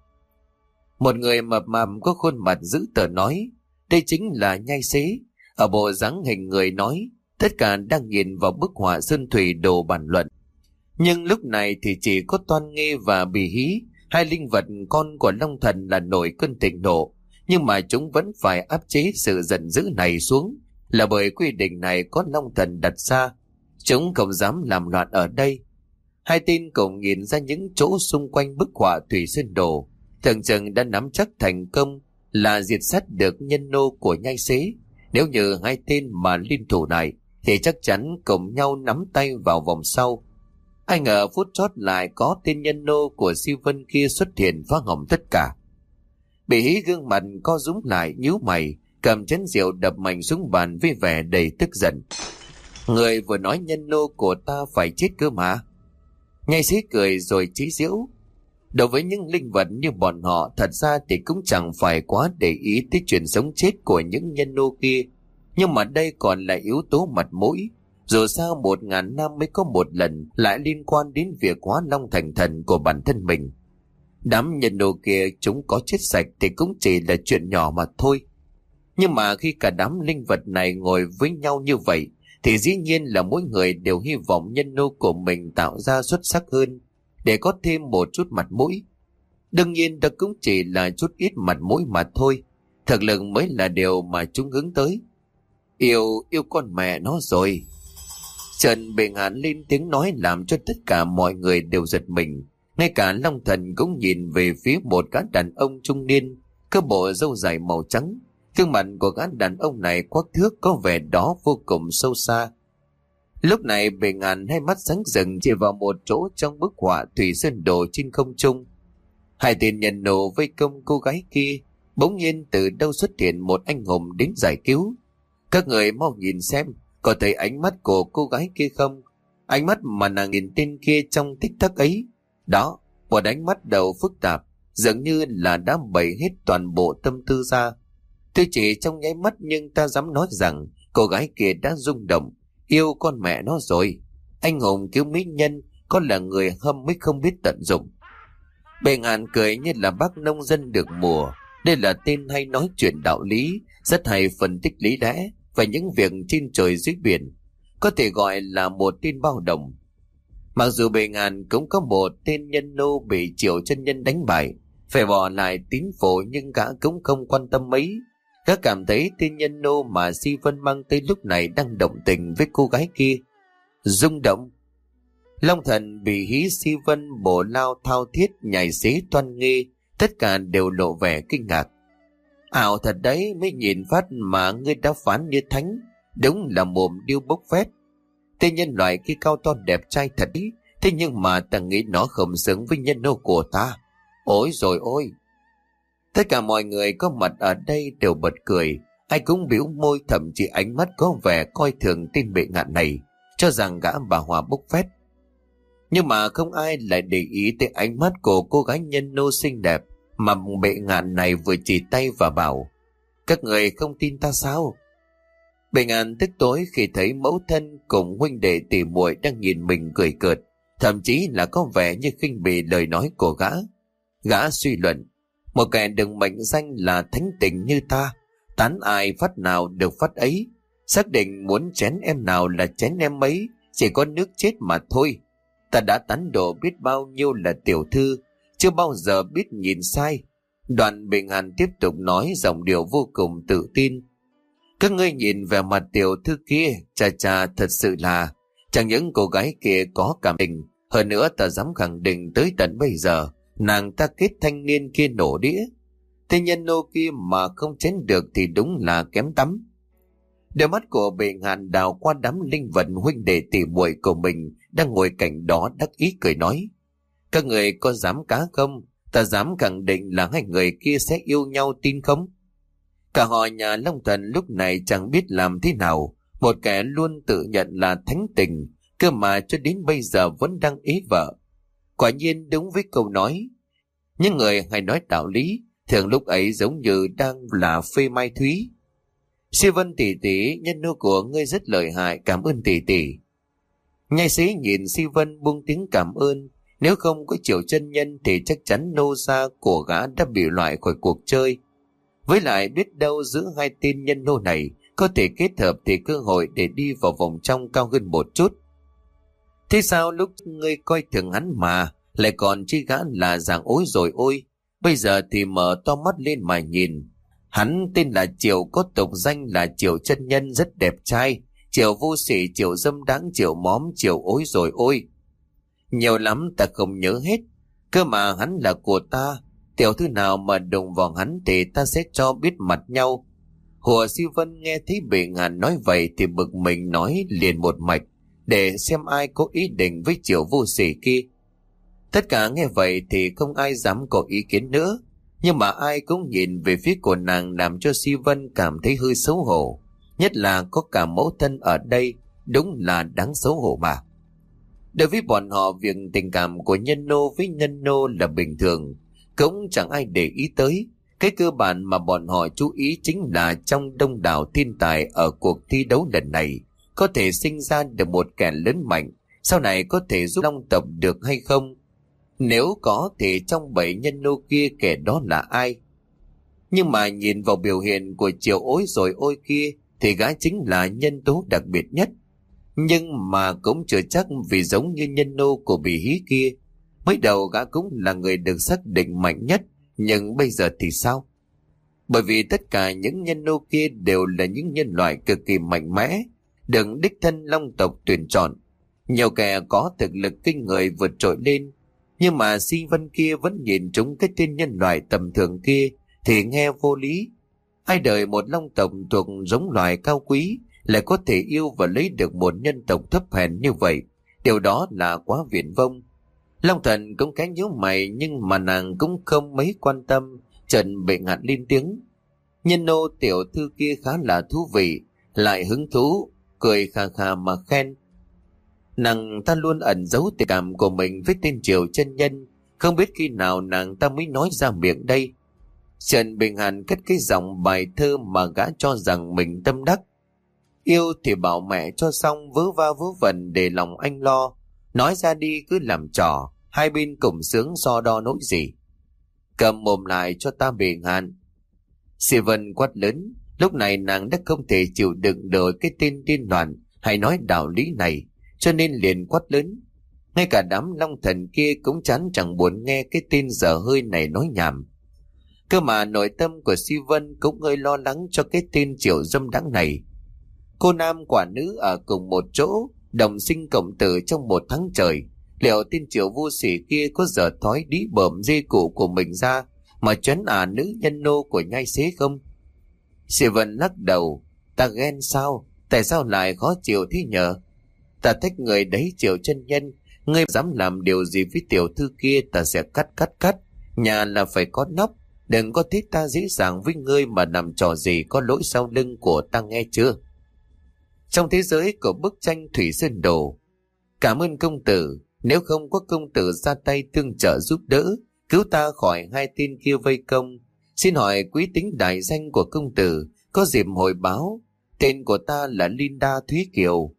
Một người mập mạp có khuôn mặt dữ tợn nói, đây chính là nhai xế. Ở bộ dáng hình người nói, tất cả đang nhìn vào bức họa sơn thủy đồ bàn luận. Nhưng lúc này thì chỉ có Toan Nghê và Bì Hí, hai linh vật con của Long Thần là nổi cơn thịnh nộ, nhưng mà chúng vẫn phải áp chế sự giận dữ này xuống, là bởi quy định này có Long Thần đặt ra, chúng không dám làm loạn ở đây. Hai tên cùng nhìn ra những chỗ xung quanh bức họa thủy sơn đồ, tưởng chừng đã nắm chắc thành công là diệt sát được nhân nô của nhai xế. Nếu như hai tên mà liên thủ này thì chắc chắn cùng nhau nắm tay vào vòng sau. Ai ngờ phút chót lại có tên nhân nô của Si Vân kia xuất hiện phá hỏng tất cả. Bị Hí gương mặt co rúm lại, nhíu mày, cầm chén rượu đập mạnh xuống bàn với vẻ đầy tức giận. Người vừa nói nhân nô của ta phải chết cơ mà. Nhai xế cười rồi chế giễu. Đối với những linh vật như bọn họ, thật ra thì cũng chẳng phải quá để ý tới chuyện sống chết của những nhân nô kia. Nhưng mà đây còn là yếu tố mặt mũi. Dù sao 1000 năm mới có một lần, lại liên quan đến việc hóa long thành thần của bản thân mình. Đám nhân nô kia chúng có chết sạch thì cũng chỉ là chuyện nhỏ mà thôi. Nhưng mà khi cả đám linh vật này ngồi với nhau như vậy, thì dĩ nhiên là mỗi người đều hy vọng nhân nô của mình tạo ra xuất sắc hơn, để có thêm một chút mặt mũi. Đương nhiên đó cũng chỉ là chút ít mặt mũi mà thôi, thực lực mới là điều mà chúng hướng tới. Yêu con mẹ nó rồi. Trần Bệ Ngạn lên tiếng nói làm cho tất cả mọi người đều giật mình. Ngay cả Long Thần cũng nhìn về phía một gã đàn ông trung niên, có bộ râu dài màu trắng. Gương mặt của gã đàn ông này quắc thước, có vẻ đó vô cùng sâu xa. Lúc này Bệ Ngạn hai mắt sáng rừng chỉ vào một chỗ trong bức họa thủy sơn đồ trên không trung. Hai tên nhân nô vây công cô gái kia, bỗng nhiên từ đâu xuất hiện một anh hùng đến giải cứu. Các người mau nhìn xem, có thấy ánh mắt của cô gái kia không? Ánh mắt mà nàng nhìn tên kia trong tích tắc ấy. Đó, một ánh mắt đầu phức tạp, dường như là đã bày hết toàn bộ tâm tư ra. Tuy chỉ trong nháy mắt nhưng ta dám nói rằng cô gái kia đã rung động, yêu con mẹ nó rồi. Anh hùng cứu mỹ nhân, có là người hâm mới không biết tận dụng. Bệ Ngạn cười như là bác nông dân được mùa. Đây là tên hay nói chuyện đạo lý, rất hay phân tích lý lẽ về những việc trên trời dưới biển, có thể gọi là một tên bao đồng. Mặc dù Bệ Ngạn cũng có một tên nhân nô bị Triệu chân nhân đánh bại, phải bỏ lại tín phổ, nhưng gã cũng không quan tâm mấy. Gã cảm thấy tên nhân nô mà Si Vân mang tới lúc này đang động tình với cô gái kia. Rung động. Long Thần, Bì Hí, Si Vân, Bổ Lao, Thao Thiết, nhảy xế, Toan Nghê, tất cả đều lộ vẻ kinh ngạc. Ảo thật đấy, mới nhìn phát mà ngươi đã phán như thánh, đúng là mồm điêu bốc phét. Tên nhân loại kia cao to đẹp trai thật ý, thế nhưng mà ta nghĩ nó không xứng với nhân nô của ta. Ôi rồi ôi! Tất cả mọi người có mặt ở đây đều bật cười, ai cũng biểu môi, thậm chí ánh mắt có vẻ coi thường tên Bệ Ngạn này, cho rằng gã bà hòa bốc phét. Nhưng mà không ai lại để ý tới ánh mắt của cô gái nhân nô xinh đẹp mà Bệ Ngạn này vừa chỉ tay và bảo: các người không tin ta sao? Bệ Ngạn tức tối khi thấy mẫu thân cùng huynh đệ tỉ muội đang nhìn mình cười cợt, thậm chí là có vẻ như khinh bỉ lời nói của gã. Gã suy luận: một kẻ đừng mệnh danh là thánh tình như ta, tán ai phát nào được phát ấy, xác định muốn chén em nào là chén em ấy, chỉ có nước chết mà thôi. Ta đã tán đổ biết bao nhiêu là tiểu thư, chưa bao giờ biết nhìn sai. Đoàn Bình Hàn tiếp tục nói giọng điệu vô cùng tự tin. Các ngươi nhìn về mặt tiểu thư kia, chà thật sự là, chẳng những cô gái kia có cảm tình, hơn nữa ta dám khẳng định tới tận bây giờ, nàng ta kết thanh niên kia nổ đĩa. Thế nhân nô kia mà không chén được thì đúng là kém tắm. Đôi mắt của Bình Hàn đào qua đám linh vật huynh đệ tỷ muội của mình đang ngồi cạnh đó đắc ý cười nói. Các người có dám cá không? Ta dám khẳng định là hai người kia sẽ yêu nhau, tin không? Cả họ nhà Long Thần lúc này chẳng biết làm thế nào. Một kẻ luôn tự nhận là thánh tình, cơ mà cho đến bây giờ vẫn đang ế vợ. Quả nhiên đúng với câu nói. Những người hay nói đạo lý, thường lúc ấy giống như đang là phê mai thúy. Si Vân tỷ tỷ, nhân nô của ngươi rất lợi hại, cảm ơn tỷ tỷ. Nhai sĩ nhìn Si Vân buông tiếng cảm ơn. Nếu không có Triệu chân nhân thì chắc chắn nô gia của gã đã bị loại khỏi cuộc chơi. Với lại biết đâu giữa hai tên nhân nô này có thể kết hợp thì cơ hội để đi vào vòng trong cao hơn một chút. Thế sao lúc ngươi coi thường hắn mà lại còn chi gã là dạng ối rồi ôi. Bây giờ thì mở to mắt lên mà nhìn. Hắn tên là Triệu, có tục danh là Triệu chân nhân, rất đẹp trai. Triệu vô sỉ, Triệu dâm đáng, Triệu móm, Triệu ối rồi ôi. Nhiều lắm ta không nhớ hết. Cơ mà hắn là của ta. Tiểu thư nào mà đụng vào hắn thì ta sẽ cho biết mặt nhau. Hùa Si Vân nghe thấy Bình Hàn nói vậy thì bực mình nói liền một mạch để xem ai có ý định với Triệu vô sỉ kia. Tất cả nghe vậy thì không ai dám có ý kiến nữa. Nhưng mà ai cũng nhìn về phía của nàng làm cho Si Vân cảm thấy hơi xấu hổ. Nhất là có cả mẫu thân ở đây, đúng là đáng xấu hổ mà. Đối với bọn họ, việc tình cảm của nhân nô với nhân nô là bình thường, cũng chẳng ai để ý tới. Cái cơ bản mà bọn họ chú ý chính là trong đông đảo thiên tài ở cuộc thi đấu lần này có thể sinh ra được một kẻ lớn mạnh, sau này có thể giúp Long tộc được hay không. Nếu có thì trong 7 nhân nô kia kẻ đó là ai? Nhưng mà nhìn vào biểu hiện của Triệu ối rồi ôi kia thì gã chính là nhân tố đặc biệt nhất. Nhưng mà cũng chưa chắc, vì giống như nhân nô của Bỉ Hí kia, mới đầu gã cũng là người được xác định mạnh nhất, nhưng bây giờ thì sao? Bởi vì tất cả những nhân nô kia đều là những nhân loại cực kỳ mạnh mẽ, được đích thân Long tộc tuyển chọn. Nhiều kẻ có thực lực kinh người vượt trội lên, nhưng mà Si Vân kia vẫn nhìn trúng cái tên nhân loại tầm thường kia thì nghe vô lý. Ai đời một Long tộc thuộc giống loài cao quý lại có thể yêu và lấy được một nhân tộc thấp hèn như vậy, điều đó là quá viển vông. Long Thần cũng cái nhíu mày, nhưng mà nàng cũng không mấy quan tâm. Trần Bình Hàn lên tiếng. Nhân nô tiểu thư kia khá là thú vị, lại hứng thú, cười khà khà mà khen. Nàng ta luôn ẩn giấu tình cảm của mình với tên Triệu chân nhân, không biết khi nào nàng ta mới nói ra miệng đây. Trần Bình Hàn cất cái giọng bài thơ mà gã cho rằng mình tâm đắc. Yêu thì bảo mẹ cho xong, vớ va vớ vẩn để lòng anh lo. Nói ra đi cứ làm trò, hai bên cùng sướng so đo nỗi gì. Cầm mồm lại cho ta Bình Hàn. Si Vân quát lớn. Lúc này nàng đã không thể chịu đựng được cái tên điên loạn hay nói đạo lý này, cho nên liền quát lớn. Ngay cả đám Long Thần kia cũng chán chẳng buồn nghe cái tên dở hơi này nói nhảm. Cơ mà nội tâm của Si Vân cũng hơi lo lắng cho cái tên Triệu dâm đãng này. Cô nam quả nữ ở cùng một chỗ, đồng sinh cộng tử trong một tháng trời. Liệu tên Triệu vô sỉ kia có dở thói đĩ bợm dê cụ của mình ra mà trấn nữ nhân nô của nhai xế không? Si Vân lắc đầu. Ta ghen sao? Tại sao lại khó chịu thế nhờ? Ta thích người đấy Triệu chân nhân. Ngươi dám làm điều gì với tiểu thư kia ta sẽ cắt. Nhà là phải có nóc. Đừng có thích ta dễ dàng với ngươi mà làm trò gì có lỗi sau lưng của ta, nghe chưa? Trong thế giới của bức tranh Thủy Sơn Đồ, cảm ơn công tử. Nếu không có công tử ra tay tương trợ giúp đỡ, cứu ta khỏi hai tên kia vây công, xin hỏi quý tính đại danh của công tử, có dịp hồi báo. Tên của ta là Linda Thúy Kiều.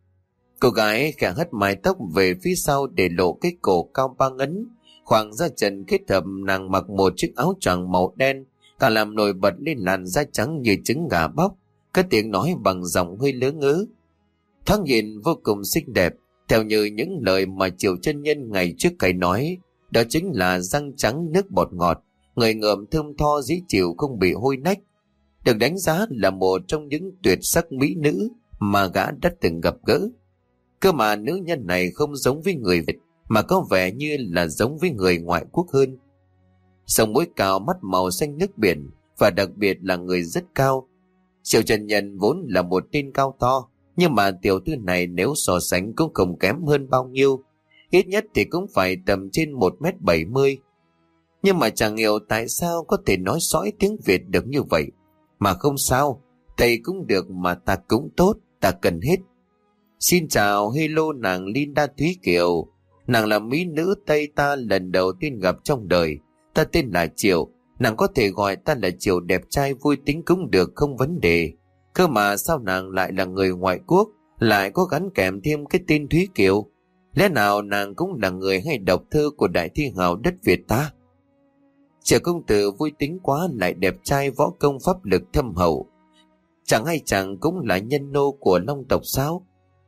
Cô gái khẽ hất mái tóc về phía sau để lộ cái cổ cao 3 ngấn. Khoảng da trần kết hợp, nàng mặc một chiếc áo choàng màu đen, cả làm nổi bật lên làn da trắng như trứng gà bóc. Cái tiếng nói bằng giọng hơi lớ ngớ. Thoáng nhìn vô cùng xinh đẹp, Theo như những lời mà Triệu chân nhân ngày trước cày nói, đó chính là răng trắng nước bọt ngọt, người ngợm thơm tho dễ chịu không bị hôi nách, được đánh giá là một trong những tuyệt sắc mỹ nữ mà gã đã từng gặp gỡ. Cơ mà nữ nhân này không giống với người Việt, mà có vẻ như là giống với người ngoại quốc hơn. Sống mũi cao, mắt màu xanh nước biển, và đặc biệt là người rất cao. Triệu chân nhân vốn là một tên cao to, nhưng mà tiểu thư này nếu so sánh cũng không kém hơn bao nhiêu, ít nhất thì cũng phải tầm trên 1m70. Nhưng mà chẳng hiểu tại sao có thể nói sõi tiếng Việt được như vậy. Mà không sao, thầy cũng được mà ta cũng tốt, ta cần hết. Xin chào, hello nàng Linda Thúy Kiều. Nàng là mỹ nữ Tây ta lần đầu tiên gặp trong đời. Ta tên là Triệu, nàng có thể gọi ta là Triệu đẹp trai vui tính cũng được, không vấn đề. Cơ mà sao nàng lại là người ngoại quốc, lại có gắn kèm thêm cái tên Thúy Kiều? Lẽ nào nàng cũng là người hay đọc thơ của đại thi hào đất Việt ta? Triệu công tử vui tính quá, lại đẹp trai, võ công pháp lực thâm hậu. Chẳng hay chẳng cũng là nhân nô của Long tộc sao?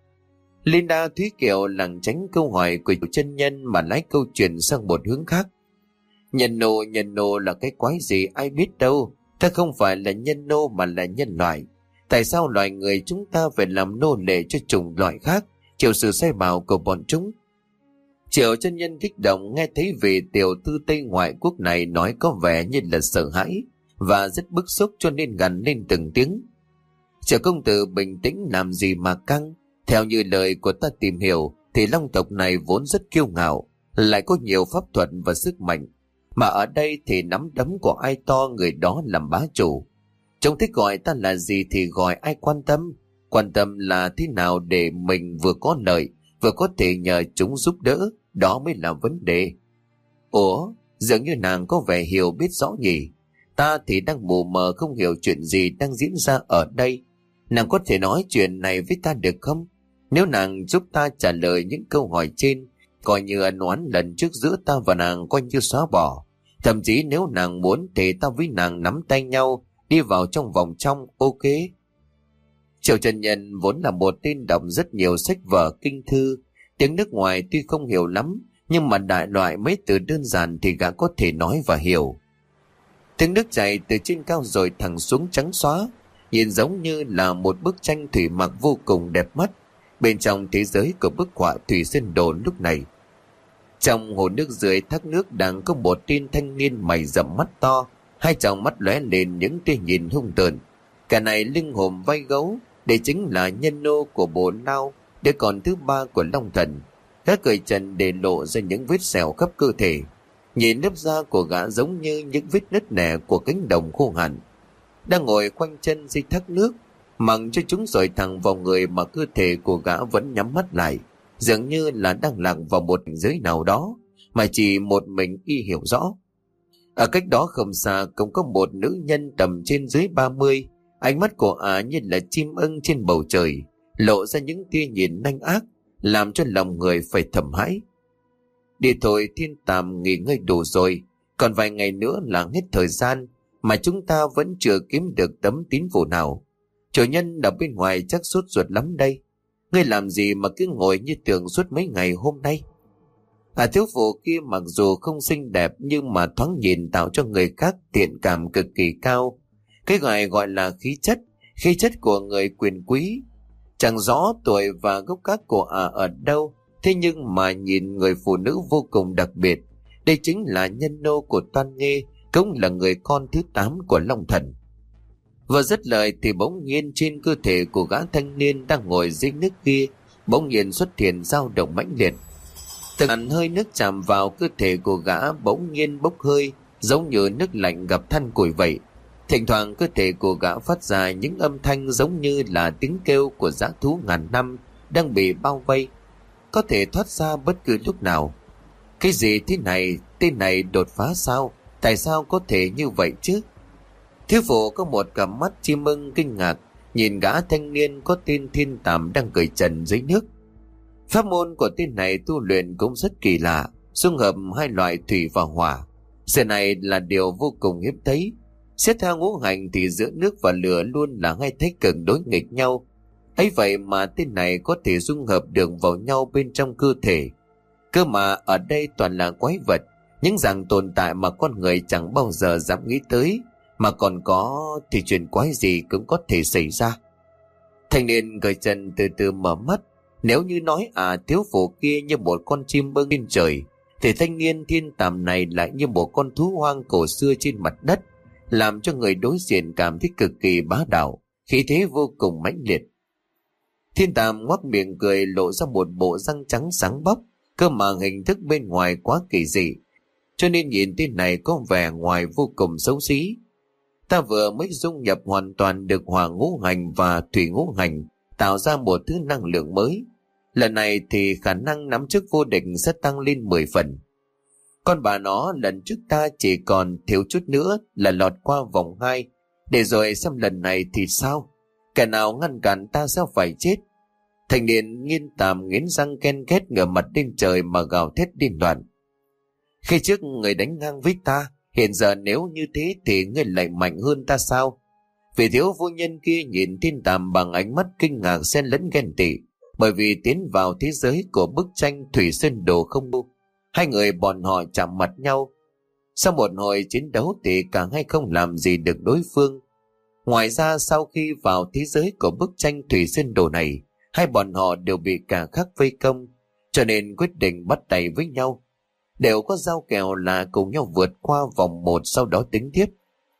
Linda Thúy Kiều lảng tránh câu hỏi của chân nhân mà lái câu chuyện sang một hướng khác. Nhân nô là cái quái gì ai biết đâu. Ta không phải là nhân nô mà là nhân loại. Tại sao loài người chúng ta phải làm nô lệ cho chủng loại khác, chịu sự sai bảo của bọn chúng? Triệu chân nhân kích động nghe thấy vị tiểu thư Tây ngoại quốc này nói có vẻ như là sợ hãi và rất bức xúc, cho nên gằn lên từng tiếng. Triệu công tử bình tĩnh làm gì mà căng. Theo như lời của ta tìm hiểu thì Long tộc này vốn rất kiêu ngạo, lại có nhiều pháp thuật và sức mạnh. Mà ở đây thì nắm đấm của ai to người đó làm bá chủ. Chúng thích gọi ta là gì thì gọi, ai quan tâm. Quan tâm là thế nào để mình vừa có lợi, vừa có thể nhờ chúng giúp đỡ, đó mới là vấn đề. Ủa, dường như nàng có vẻ hiểu biết rõ nhỉ. Ta thì đang mù mờ không hiểu chuyện gì đang diễn ra ở đây. Nàng có thể nói chuyện này với ta được không? Nếu nàng giúp ta trả lời những câu hỏi trên, coi như ân oán lần trước giữa ta và nàng coi như xóa bỏ. Thậm chí nếu nàng muốn thì ta với nàng nắm tay nhau, đi vào trong vòng trong, ok? Triệu chân nhân vốn là một tên đọc rất nhiều sách vở kinh thư. Tiếng nước ngoài tuy không hiểu lắm, nhưng mà đại loại mấy từ đơn giản thì gã có thể nói và hiểu. Tiếng nước chảy từ trên cao rồi thẳng xuống trắng xóa, nhìn giống như là một bức tranh thủy mặc vô cùng đẹp mắt bên trong thế giới của bức họa Thủy Sơn Đồ lúc này. Trong hồ nước dưới thác nước đang có một tên thanh niên mày rậm mắt to, hai tròng mắt lóe lên những tia nhìn hung tợn. Cả này lưng hùm vai gấu, đây chính là nhân nô của Bồ Lao, đứa con thứ ba của Long Thần. Gã cởi trần để lộ ra những vết sẹo khắp cơ thể. Nhìn lớp da của gã giống như những vết nứt nẻ của cánh đồng khô hạn. Đang ngồi khoanh chân dưới thác nước, mặc cho chúng rọi thẳng vào người mà cơ thể của gã vẫn nhắm mắt lại, dường như là đang lạc vào một cảnh giới nào đó mà chỉ một mình y hiểu rõ. Ở cách đó không xa cũng có một nữ nhân tầm trên dưới 30, ánh mắt của ả như là chim ưng trên bầu trời, lộ ra những tia nhìn nanh ác, làm cho lòng người phải thầm hãi. Đi thôi, thiên tàm nghỉ ngơi đủ rồi, còn vài ngày nữa là hết thời gian mà chúng ta vẫn chưa kiếm được tấm tín vụ nào. Chủ nhân ở bên ngoài chắc sốt ruột lắm đây. Ngươi làm gì mà cứ ngồi như tường suốt mấy ngày hôm nay? Thiếu phụ kia mặc dù không xinh đẹp nhưng mà thoáng nhìn tạo cho người khác thiện cảm cực kỳ cao. Cái gọi là khí chất của người quyền quý. Chẳng rõ tuổi và gốc gác của ở đâu, thế nhưng mà nhìn người phụ nữ vô cùng đặc biệt. Đây chính là nhân nô của Toan Nghê, cũng là người con thứ 8 của Long Thần. Vừa dứt lời thì bỗng nhiên trên cơ thể của gã thanh niên đang ngồi dưới nước kia bỗng nhiên xuất hiện dao động mãnh liệt. Từng làn hơi nước chạm vào cơ thể của gã bỗng nhiên bốc hơi, giống như nước lạnh gặp than củi vậy. Thỉnh thoảng cơ thể của gã phát ra những âm thanh giống như là tiếng kêu của dã thú ngàn năm đang bị bao vây, có thể thoát ra bất cứ lúc nào. Cái gì thế này? Tên này đột phá sao? Tại sao có thể như vậy chứ? Thiếu phụ có một cặp mắt chim ưng kinh ngạc nhìn gã thanh niên có tên Thiên Tàm đang cởi trần dưới nước. Pháp môn của tên này tu luyện cũng rất kỳ lạ, xung hợp hai loại thủy và hỏa. Sự này là điều vô cùng hiếm thấy. Xét theo ngũ hành thì giữa nước và lửa luôn là hai thái cực đối nghịch nhau. Ấy vậy mà tên này có thể dung hợp được vào nhau bên trong cơ thể. Cơ mà ở đây toàn là quái vật, những dạng tồn tại mà con người chẳng bao giờ dám nghĩ tới, mà còn có thì chuyện quái gì cũng có thể xảy ra. Thanh niên cởi trần từ từ mở mắt. Nếu như nói thiếu phụ kia như một con chim bâng lên trời, thì thanh niên thiên tàm này lại như một con thú hoang cổ xưa trên mặt đất, làm cho người đối diện cảm thấy cực kỳ bá đạo, khí thế vô cùng mãnh liệt. Thiên tàm ngoác miệng cười, lộ ra một bộ răng trắng sáng bóc, cơ mà hình thức bên ngoài quá kỳ dị, cho nên nhìn tên này có vẻ ngoài vô cùng xấu xí. Ta vừa mới dung nhập hoàn toàn được hỏa ngũ hành và thủy ngũ hành, tạo ra một thứ năng lượng mới. Lần này thì khả năng nắm chức vô địch sẽ tăng lên 10 phần. Con bà nó lần trước ta chỉ còn thiếu chút nữa là lọt qua vòng 2, để rồi xem lần này thì sao. Kẻ nào ngăn cản ta sẽ phải chết. Thanh niên nghiến tàm nghiến răng ken két, ngửa mặt lên trời mà gào thét điên loạn. Khi trước người đánh ngang với ta, hiện giờ nếu như thế thì ngươi lại mạnh hơn ta sao? Vị thiếu phu nhân kia nhìn Thiên Tàm bằng ánh mắt kinh ngạc xen lẫn ghen tị, bởi vì tiến vào thế giới của bức tranh Thủy Sơn Đồ không bu. Hai người bọn họ chạm mặt nhau. Sau một hồi chiến đấu thì cả hai không làm gì được đối phương. Ngoài ra sau khi vào thế giới của bức tranh Thủy Sơn Đồ này, hai bọn họ đều bị cả khắc vây công, cho nên quyết định bắt tay với nhau. Đều có giao kèo là cùng nhau vượt qua vòng 1 sau đó tính tiếp.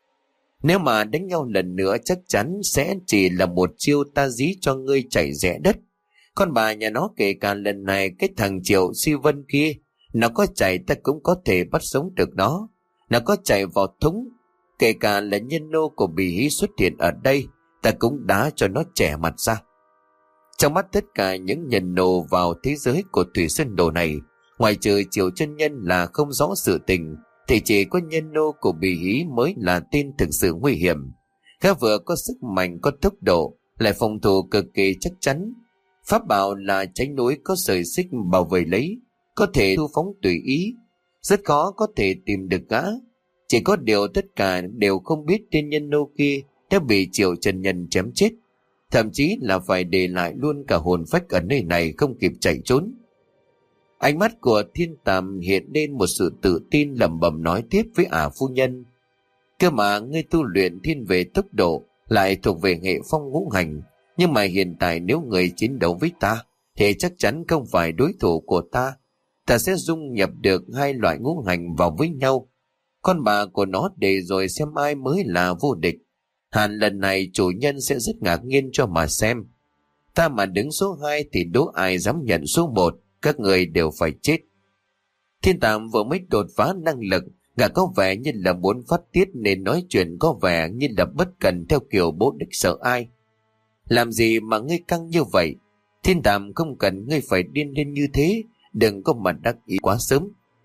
Nếu mà đánh nhau lần nữa chắc chắn sẽ chỉ là một chiêu ta dí cho ngươi chảy rẽ đất. Con bà nhà nó kể cả lần này cái thằng Triệu Si Vân kia, nó có chạy ta cũng có thể bắt sống được nó. Nó có chạy vào thúng, kể cả là nhân nô của Bỉ Hí xuất hiện ở đây, ta cũng đá cho nó trẻ mặt ra. Trong mắt tất cả những nhân nô vào thế giới của Thủy Sơn Đồ này, ngoài trừ Triệu chân nhân là không rõ sự tình, thì chỉ có nhân nô của Bỉ Hí mới là tên thực sự nguy hiểm. Gã vừa có sức mạnh, có tốc độ, lại phòng thủ cực kỳ chắc chắn. Pháp bảo là tránh núi có sợi xích bảo vệ lấy, có thể thu phóng tùy ý, rất khó có thể tìm được gã. Chỉ có điều tất cả đều không biết tên nhân nô kia đã bị Triệu chân nhân chém chết, thậm chí là phải để lại luôn cả hồn phách ở nơi này không kịp chạy trốn. Ánh mắt của Thiên Tàm hiện lên một sự tự tin, lẩm bẩm nói tiếp với phu nhân. Cơ mà ngươi tu luyện thiên về tốc độ, lại thuộc về hệ phong ngũ hành, nhưng mà hiện tại nếu người chiến đấu với ta thì chắc chắn không phải đối thủ của ta. Ta sẽ dung nhập được hai loại ngũ hành vào với nhau. Con bà của nó để rồi xem ai mới là vô địch. Hẳn lần này chủ nhân sẽ rất ngạc nhiên cho mà xem. Ta mà đứng số 2 thì đố ai dám nhận số 1, các người đều phải chết. Thiên Tàm vừa mới đột phá năng lực, gã có vẻ như là muốn phát tiết nên nói chuyện có vẻ như là bất cần theo kiểu bố địch sợ ai. Làm gì mà ngươi căng như vậy? Thiên Tàm không cần ngươi phải điên lên như thế, đừng có mà đắc ý quá sớm.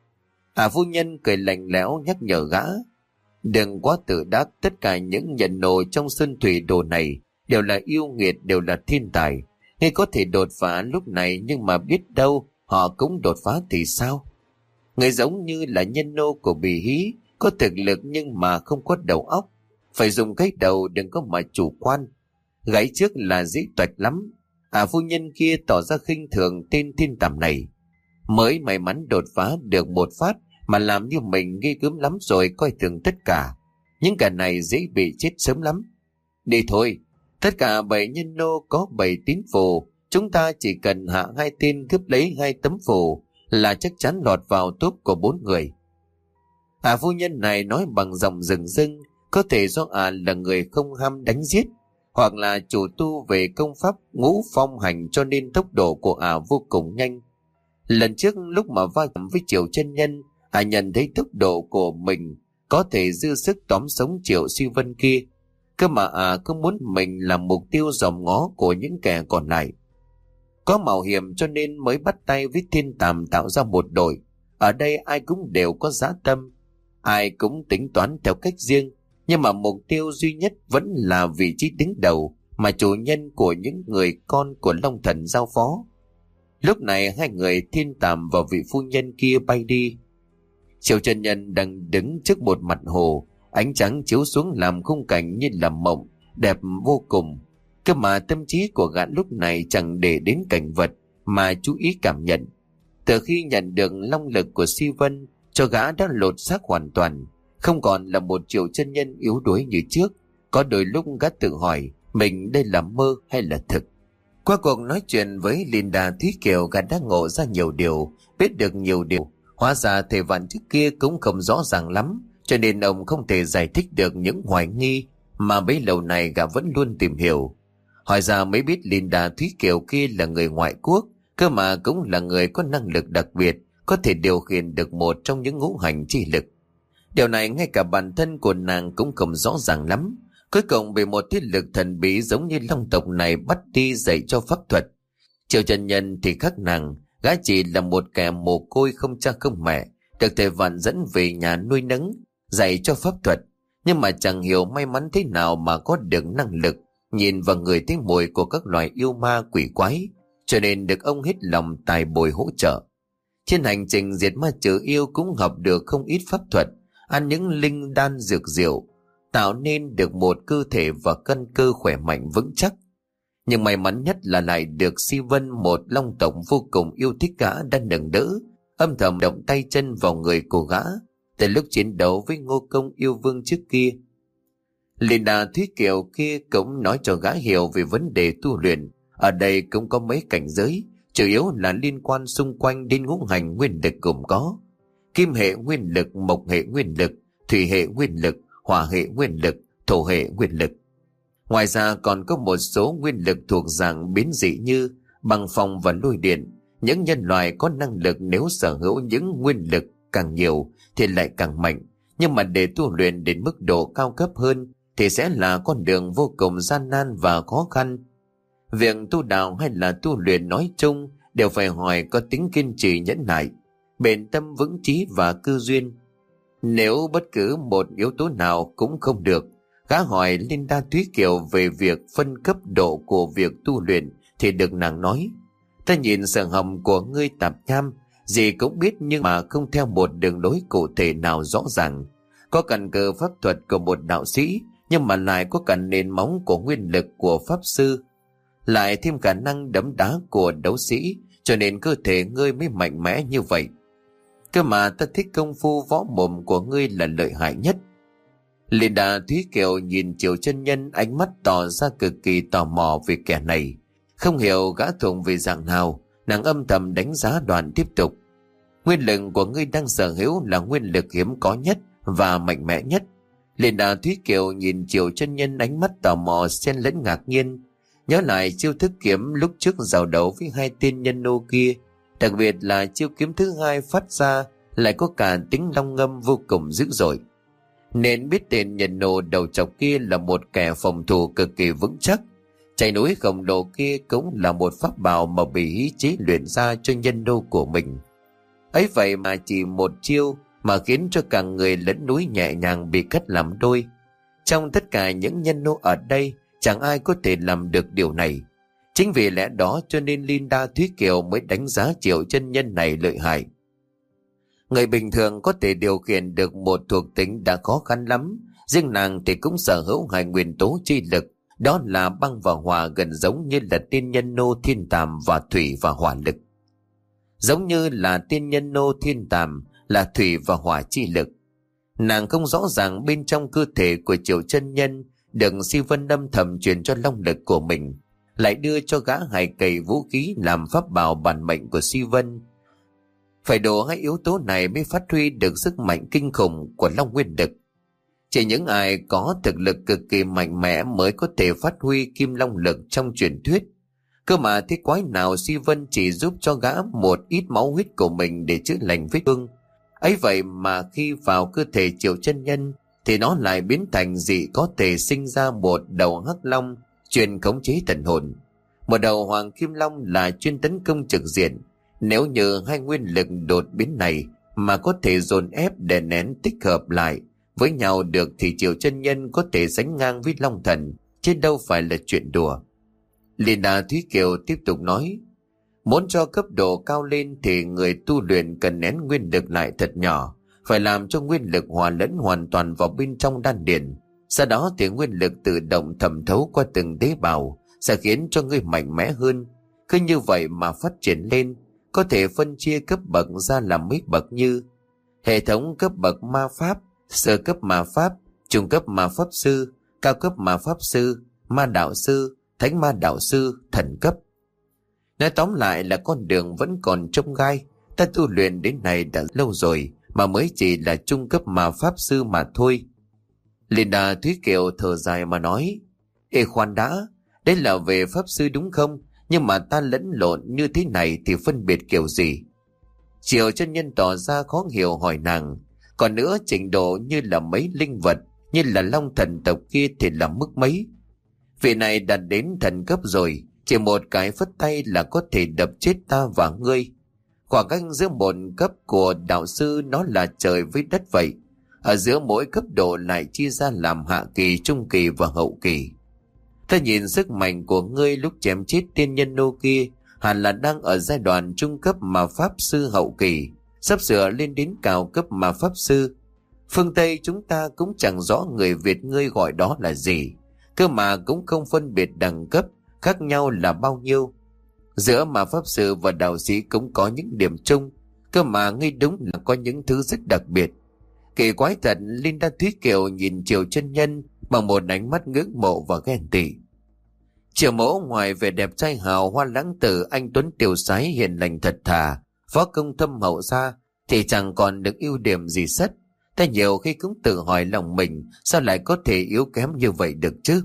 Phu nhân cười lạnh lẽo nhắc nhở gã. Đừng quá tự đắc, tất cả những nhận nổ trong sơn thủy đồ này đều là yêu nghiệt, đều là thiên tài. Ngươi có thể đột phá lúc này, nhưng mà biết đâu họ cũng đột phá thì sao? Người giống như là nhân nô của Bỉ Hí, có thực lực nhưng mà không có đầu óc. Phải dùng cái đầu, đừng có mà chủ quan. Gáy trước là dễ toạch lắm. Phu nhân kia tỏ ra khinh thường tên Thiên Tàm này. Mới may mắn đột phá được một phát mà làm như mình ghê gớm lắm rồi, coi thường tất cả. Những kẻ này dễ bị chết sớm lắm. Đi thôi, tất cả 7 nhân nô có 7 tín phù, chúng ta chỉ cần hạ 2 tên cướp lấy 2 tấm phù là chắc chắn lọt vào top của 4 người. Phu nhân này nói bằng giọng rừng rưng, có thể do là người không ham đánh giết, hoặc là chủ tu về công pháp ngũ phong hành cho nên tốc độ của vô cùng nhanh. Lần trước lúc mà va chạm với Triệu chân nhân, nhận thấy tốc độ của mình có thể dư sức tóm sống Triệu Si Vân kia. Cơ mà cứ muốn mình làm mục tiêu dòm ngó của những kẻ còn lại. Có mạo hiểm cho nên mới bắt tay với Thiên Tàm tạo ra một đội. Ở đây ai cũng đều có dã tâm, ai cũng tính toán theo cách riêng, nhưng mà mục tiêu duy nhất vẫn là vị trí đứng đầu mà chủ nhân của những người con của Long Thần giao phó. Lúc này hai người Thiên Tàm và vị phu nhân kia bay đi. Triệu chân nhân đang đứng trước một mặt hồ, ánh trắng chiếu xuống làm khung cảnh như là mộng, đẹp vô cùng. Cơ mà tâm trí của gã lúc này chẳng để đến cảnh vật mà chú ý cảm nhận. Từ khi nhận được long lực của Si Vân, cho gã đã lột xác hoàn toàn, không còn là một Triệu chân nhân yếu đuối như trước. Có đôi lúc gã tự hỏi mình đây là mơ hay là thực. Qua cuộc nói chuyện với Linda Thúy Kiều, gã đã ngộ ra nhiều điều, biết được nhiều điều. Hóa ra thầy Vạn trước kia cũng không rõ ràng lắm, cho nên ông không thể giải thích được những hoài nghi mà bấy lâu này gã vẫn luôn tìm hiểu. Hỏi ra mới biết Linda Thúy Kiều kia là người ngoại quốc, cơ mà cũng là người có năng lực đặc biệt, có thể điều khiển được một trong những ngũ hành chi lực. Điều này ngay cả bản thân của nàng cũng không rõ ràng lắm. Cuối cùng bị một thế lực thần bí giống như Long tộc này bắt đi dạy cho pháp thuật. Triệu chân nhân thì khác nàng, gã chỉ là một kẻ mồ côi không cha không mẹ, được thầy Vạn dẫn về nhà nuôi nấng, dạy cho pháp thuật. Nhưng mà chẳng hiểu may mắn thế nào mà có được năng lực nhìn vào người thấy mùi của các loài yêu ma quỷ quái, cho nên được ông hết lòng tài bồi hỗ trợ. Trên hành trình diệt ma trừ yêu cũng học được không ít pháp thuật, ăn những linh đan dược diệu, tạo nên được một cơ thể và căn cơ khỏe mạnh vững chắc. Nhưng may mắn nhất là lại được Si Vân, một long tộc vô cùng yêu thích gã, đã nâng đỡ, âm thầm động tay chân vào người của gã từ lúc chiến đấu với Ngô Công yêu vương trước kia. Linda Thúy Kiều kia cũng nói cho gã hiểu về vấn đề tu luyện. Ở đây cũng có mấy cảnh giới, chủ yếu là liên quan xung quanh đến ngũ hành nguyên lực, gồm có kim hệ nguyên lực, mộc hệ nguyên lực, thủy hệ nguyên lực, hỏa hệ nguyên lực, thổ hệ nguyên lực. Ngoài ra còn có một số nguyên lực thuộc dạng biến dị như băng phong và lôi điện. Những nhân loại có năng lực nếu sở hữu những nguyên lực càng nhiều thì lại càng mạnh, nhưng mà để tu luyện đến mức độ cao cấp hơn thì sẽ là con đường vô cùng gian nan và khó khăn. Việc tu đạo hay là tu luyện nói chung đều phải hỏi có tính kiên trì, nhẫn nại, bền tâm, vững chí và cơ duyên. Nếu bất cứ một yếu tố nào cũng không được, gã hỏi Linda Thúy Kiều về việc phân cấp độ của việc tu luyện thì được nàng nói: ta nhìn sở hồng của ngươi tạp nham, gì cũng biết nhưng mà không theo một đường lối cụ thể nào rõ ràng. Có cần cơ pháp thuật của một đạo sĩ, nhưng mà lại có cả nền móng của nguyên lực của pháp sư, lại thêm khả năng đấm đá của đấu sĩ, cho nên cơ thể ngươi mới mạnh mẽ như vậy. Cơ mà ta thích công phu võ mồm của ngươi là lợi hại nhất. Linda Thúy Kiều nhìn Triệu chân nhân, ánh mắt tỏ ra cực kỳ tò mò về kẻ này. Không hiểu gã thuộc về dạng nào, nàng âm thầm đánh giá Đoàn tiếp tục: nguyên lực của ngươi đang sở hữu là nguyên lực hiếm có nhất và mạnh mẽ nhất. Linda Thúy Kiều nhìn Triệu chân nhân, ánh mắt tò mò xen lẫn ngạc nhiên, nhớ lại chiêu thức kiếm lúc trước giao đấu với hai tên nhân nô kia, đặc biệt là chiêu kiếm thứ hai phát ra lại có cả tính long ngâm vô cùng dữ dội. Nên biết tên nhân nô đầu trọc kia là một kẻ phòng thủ cực kỳ vững chắc. Chạy núi khổng lồ kia cũng là một pháp bảo mà bị ý chí luyện ra cho nhân nô của mình. Ấy vậy mà chỉ một chiêu mà khiến cho cả người lẫn núi nhẹ nhàng bị cắt làm đôi. Trong tất cả những nhân nô ở đây, chẳng ai có thể làm được điều này. Chính vì lẽ đó cho nên Linda Thúy Kiều mới đánh giá Triệu chân nhân này lợi hại. Người bình thường có thể điều khiển được một thuộc tính đã khó khăn lắm, riêng nàng thì cũng sở hữu hai nguyên tố chi lực, đó là băng và hỏa, gần giống như là tiên nhân nô thiên tàm và thủy và hỏa lực. Giống như là tiên nhân nô thiên tàm là thủy và hỏa chi lực. Nàng không rõ ràng bên trong cơ thể của Triệu chân nhân được Si Vân âm thầm truyền cho long lực của mình, lại đưa cho gã hai cây vũ khí làm pháp bảo bản mệnh của Si Vân. Phải đủ hai yếu tố này mới phát huy được sức mạnh kinh khủng của long nguyên lực. Chỉ những ai có thực lực cực kỳ mạnh mẽ mới có thể phát huy kim long lực trong truyền thuyết. Cơ mà thế quái nào Si Vân chỉ giúp cho gã một ít máu huyết của mình để chữa lành vết thương. Ấy vậy mà khi vào cơ thể Triệu chân nhân thì nó lại biến thành dị, có thể sinh ra một đầu hắc long chuyên khống chế thần hồn, một đầu hoàng kim long là chuyên tấn công trực diện. Nếu như hai nguyên lực đột biến này mà có thể dồn ép đè nén tích hợp lại với nhau được thì Triệu chân nhân có thể sánh ngang với long thần, chứ đâu phải là chuyện đùa. Linda Thúy Kiều tiếp tục nói: muốn cho cấp độ cao lên thì người tu luyện cần nén nguyên lực lại thật nhỏ, phải làm cho nguyên lực hòa lẫn hoàn toàn vào bên trong đan điền. Sau đó thì nguyên lực tự động thẩm thấu qua từng tế bào, sẽ khiến cho ngươi mạnh mẽ hơn. Cứ như vậy mà phát triển lên, có thể phân chia cấp bậc ra làm mấy bậc như hệ thống cấp bậc ma pháp, sơ cấp ma pháp, trung cấp ma pháp sư, cao cấp ma pháp sư, ma đạo sư, thánh ma đạo sư, thần cấp. Nói tóm lại là con đường vẫn còn chông gai. Ta tu luyện đến này đã lâu rồi mà mới chỉ là trung cấp ma pháp sư mà thôi. Linda Thúy Kiều thở dài mà nói: Ê khoan đã, đấy là về pháp sư đúng không? Nhưng mà ta lẫn lộn như thế này thì phân biệt kiểu gì? Triệu chân nhân tỏ ra khó hiểu hỏi nàng: Còn nữa, trình độ như là mấy linh vật, như là long thần tộc kia thì là mức mấy? Vị này đạt đến thần cấp rồi, chỉ một cái phất tay là có thể đập chết ta và ngươi. Khoảng cách giữa một cấp của đạo sư nó là trời với đất vậy. Ở giữa mỗi cấp độ lại chia ra làm hạ kỳ, trung kỳ và hậu kỳ. Ta nhìn sức mạnh của ngươi lúc chém chết tiên nhân nô kia hẳn là đang ở giai đoạn trung cấp mà pháp sư hậu kỳ, sắp sửa lên đến cao cấp mà pháp sư. Phương Tây chúng ta cũng chẳng rõ người Việt ngươi gọi đó là gì, cơ mà cũng không phân biệt đẳng cấp khác nhau là bao nhiêu. Giữa mà pháp sư và đạo sĩ cũng có những điểm chung, cơ mà ngươi đúng là có những thứ rất đặc biệt. Kỳ quái thật. Linda Thúy Kiều nhìn Triệu chân nhân bằng một ánh mắt ngưỡng mộ và ghen tị. Triệu mẫu ngoài vẻ đẹp trai hào hoa lãng tử, anh tuấn tiêu sái hiền lành thật thà, võ công thâm hậu ra thì chẳng còn được ưu điểm gì sất. Ta nhiều khi cũng tự hỏi lòng mình sao lại có thể yếu kém như vậy được chứ.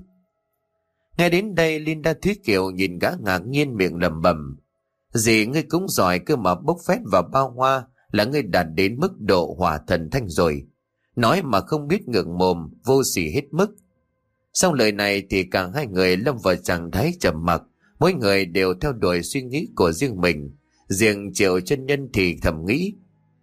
Nghe đến đây, Linda Thúy Kiều nhìn gã ngạc nhiên miệng lẩm bẩm: Dì ngươi cũng giỏi cơ mà, bốc phét và bao hoa là ngươi đạt đến mức độ hỏa thần thanh rồi. Nói mà không biết ngượng mồm, vô sỉ hết mức. Sau lời này thì cả hai người lâm vào trạng thái trầm mặc, mỗi người đều theo đuổi suy nghĩ của riêng mình. Riêng Triệu chân nhân thì thầm nghĩ: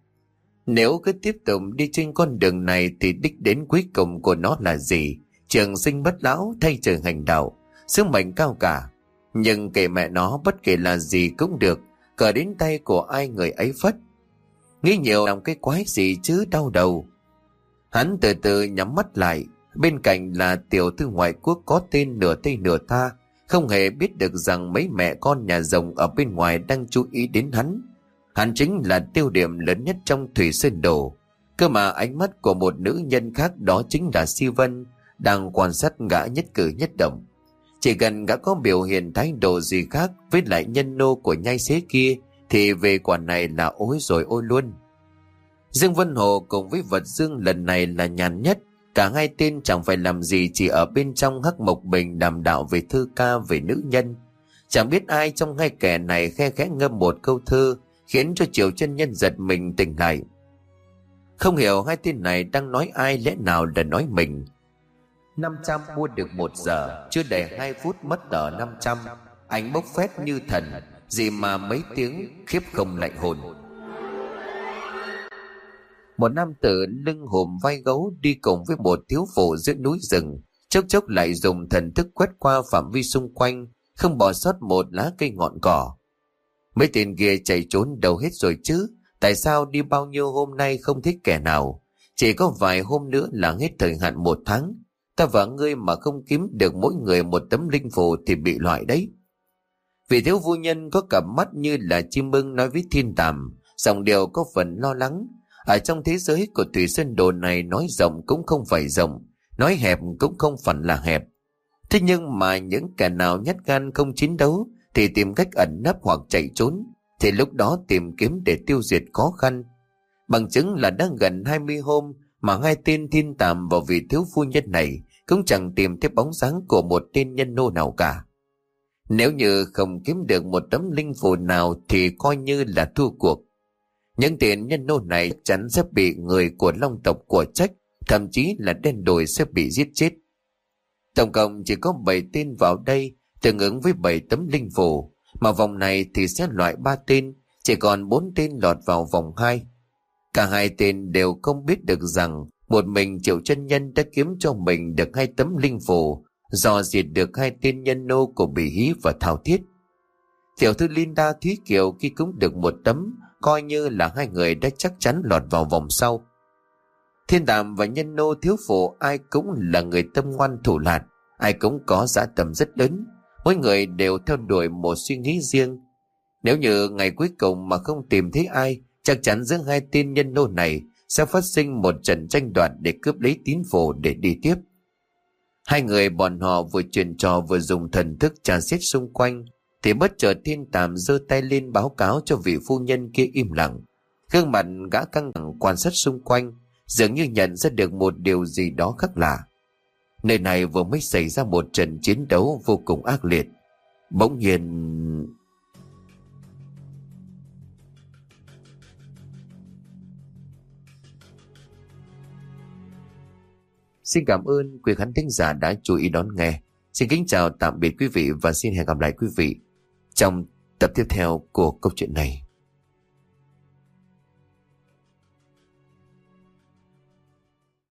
Nếu cứ tiếp tục đi trên con đường này thì đích đến cuối cùng của nó là gì? Trường sinh bất lão, thay trời hành đạo, sứ mệnh cao cả. Nhưng kệ mẹ nó, bất kể là gì cũng được, cờ đến tay của ai người ấy phất. Nghĩ nhiều làm cái quái gì chứ, đau đầu. Hắn từ từ nhắm mắt lại. Bên cạnh là tiểu thư ngoại quốc có tên nửa Tây nửa Tha, không hề biết được rằng mấy mẹ con nhà rồng ở bên ngoài đang chú ý đến hắn. Hắn chính là tiêu điểm lớn nhất trong Thủy Sơn Đồ. Cơ mà ánh mắt của một nữ nhân khác, đó chính là Si Vân, đang quan sát gã nhất cử nhất động. Chỉ cần gã có biểu hiện thái độ gì khác với lại nhân nô của nhai xế kia thì về quả này là ối rồi ôi luôn. Dương Vân Hồ cùng với Vật Dương lần này là nhàn nhất. Cả hai tên chẳng phải làm gì, chỉ ở bên trong Hắc Mộc Bình đàm đạo về thơ ca, về nữ nhân. Chẳng biết ai trong hai kẻ này khe khẽ ngâm một câu thơ, khiến cho Triệu chân nhân giật mình tỉnh lại. Không hiểu hai tên này đang nói ai, lẽ nào là nói mình. 500 mua được 1 giờ, chưa đầy 2 phút mất tờ 500. Anh bốc phét như thần, gì mà mấy tiếng khiếp không lạnh hồn. Một nam tử lưng hùm vai gấu đi cùng với một thiếu phụ giữa núi rừng, chốc chốc lại dùng thần thức quét qua phạm vi xung quanh, không bỏ sót một lá cây ngọn cỏ. Mấy tên kia chạy trốn đâu hết rồi chứ? Tại sao đi bao nhiêu hôm nay không thích kẻ nào? Chỉ có vài hôm nữa là hết thời hạn 1 tháng. Ta và ngươi mà không kiếm được mỗi người một tấm linh phù thì bị loại đấy. Vị thiếu phu nhân có cặp mắt như là chim ưng nói với Thiên Tàm, giọng điệu có phần lo lắng. Ở trong thế giới của Thủy Sơn Đồ này, nói rộng cũng không phải rộng, nói hẹp cũng không phải là hẹp. Thế nhưng mà những kẻ nào nhát gan không chiến đấu thì tìm cách ẩn nấp hoặc chạy trốn, thì lúc đó tìm kiếm để tiêu diệt khó khăn. Bằng chứng là đang gần 20 hôm mà hai tên Thiên Tàm và vị thiếu phu nhân này cũng chẳng tìm thấy bóng dáng của một tên nhân nô nào cả. Nếu như không kiếm được một tấm linh phù nào thì coi như là thua cuộc. Những tên nhân nô này chắn sẽ bị người của Long tộc của trách, thậm chí là đen đồi sẽ bị giết chết. Tổng cộng chỉ có 7 tên vào đây, tương ứng với 7 tấm linh phù, mà vòng này thì sẽ loại 3 tên, chỉ còn 4 tên lọt vào vòng 2. Cả hai tên đều không biết được rằng một mình Triệu chân nhân đã kiếm cho mình được 2 tấm linh phù, dò diệt được 2 tên nhân nô của Bỉ Hí và Thảo Thiết. Tiểu thư Linda Thúy Kiều khi cũng được 1 tấm, coi như là hai người đã chắc chắn lọt vào vòng sau. Thiên Tàm và nhân nô thiếu phụ ai cũng là người tâm ngoan thủ lạn, ai cũng có dã tâm rất lớn. Mỗi người đều theo đuổi một suy nghĩ riêng. Nếu như ngày cuối cùng mà không tìm thấy ai, chắc chắn giữa hai tên nhân nô này sẽ phát sinh một trận tranh đoạt để cướp lấy tín phổ để đi tiếp. Hai người bọn họ vừa chuyện trò vừa dùng thần thức tra xét xung quanh, thì bất chợt Thiên Tàm giơ tay lên báo cáo cho vị phu nhân kia im lặng. Gương mặt gã căng thẳng quan sát xung quanh, dường như nhận ra được một điều gì đó khác lạ. Nơi này vừa mới xảy ra một trận chiến đấu vô cùng ác liệt. Bỗng nhiên... Xin cảm ơn quý khán thính giả đã chú ý đón nghe. Xin kính chào tạm biệt quý vị và xin hẹn gặp lại quý vị trong tập tiếp theo của câu chuyện này.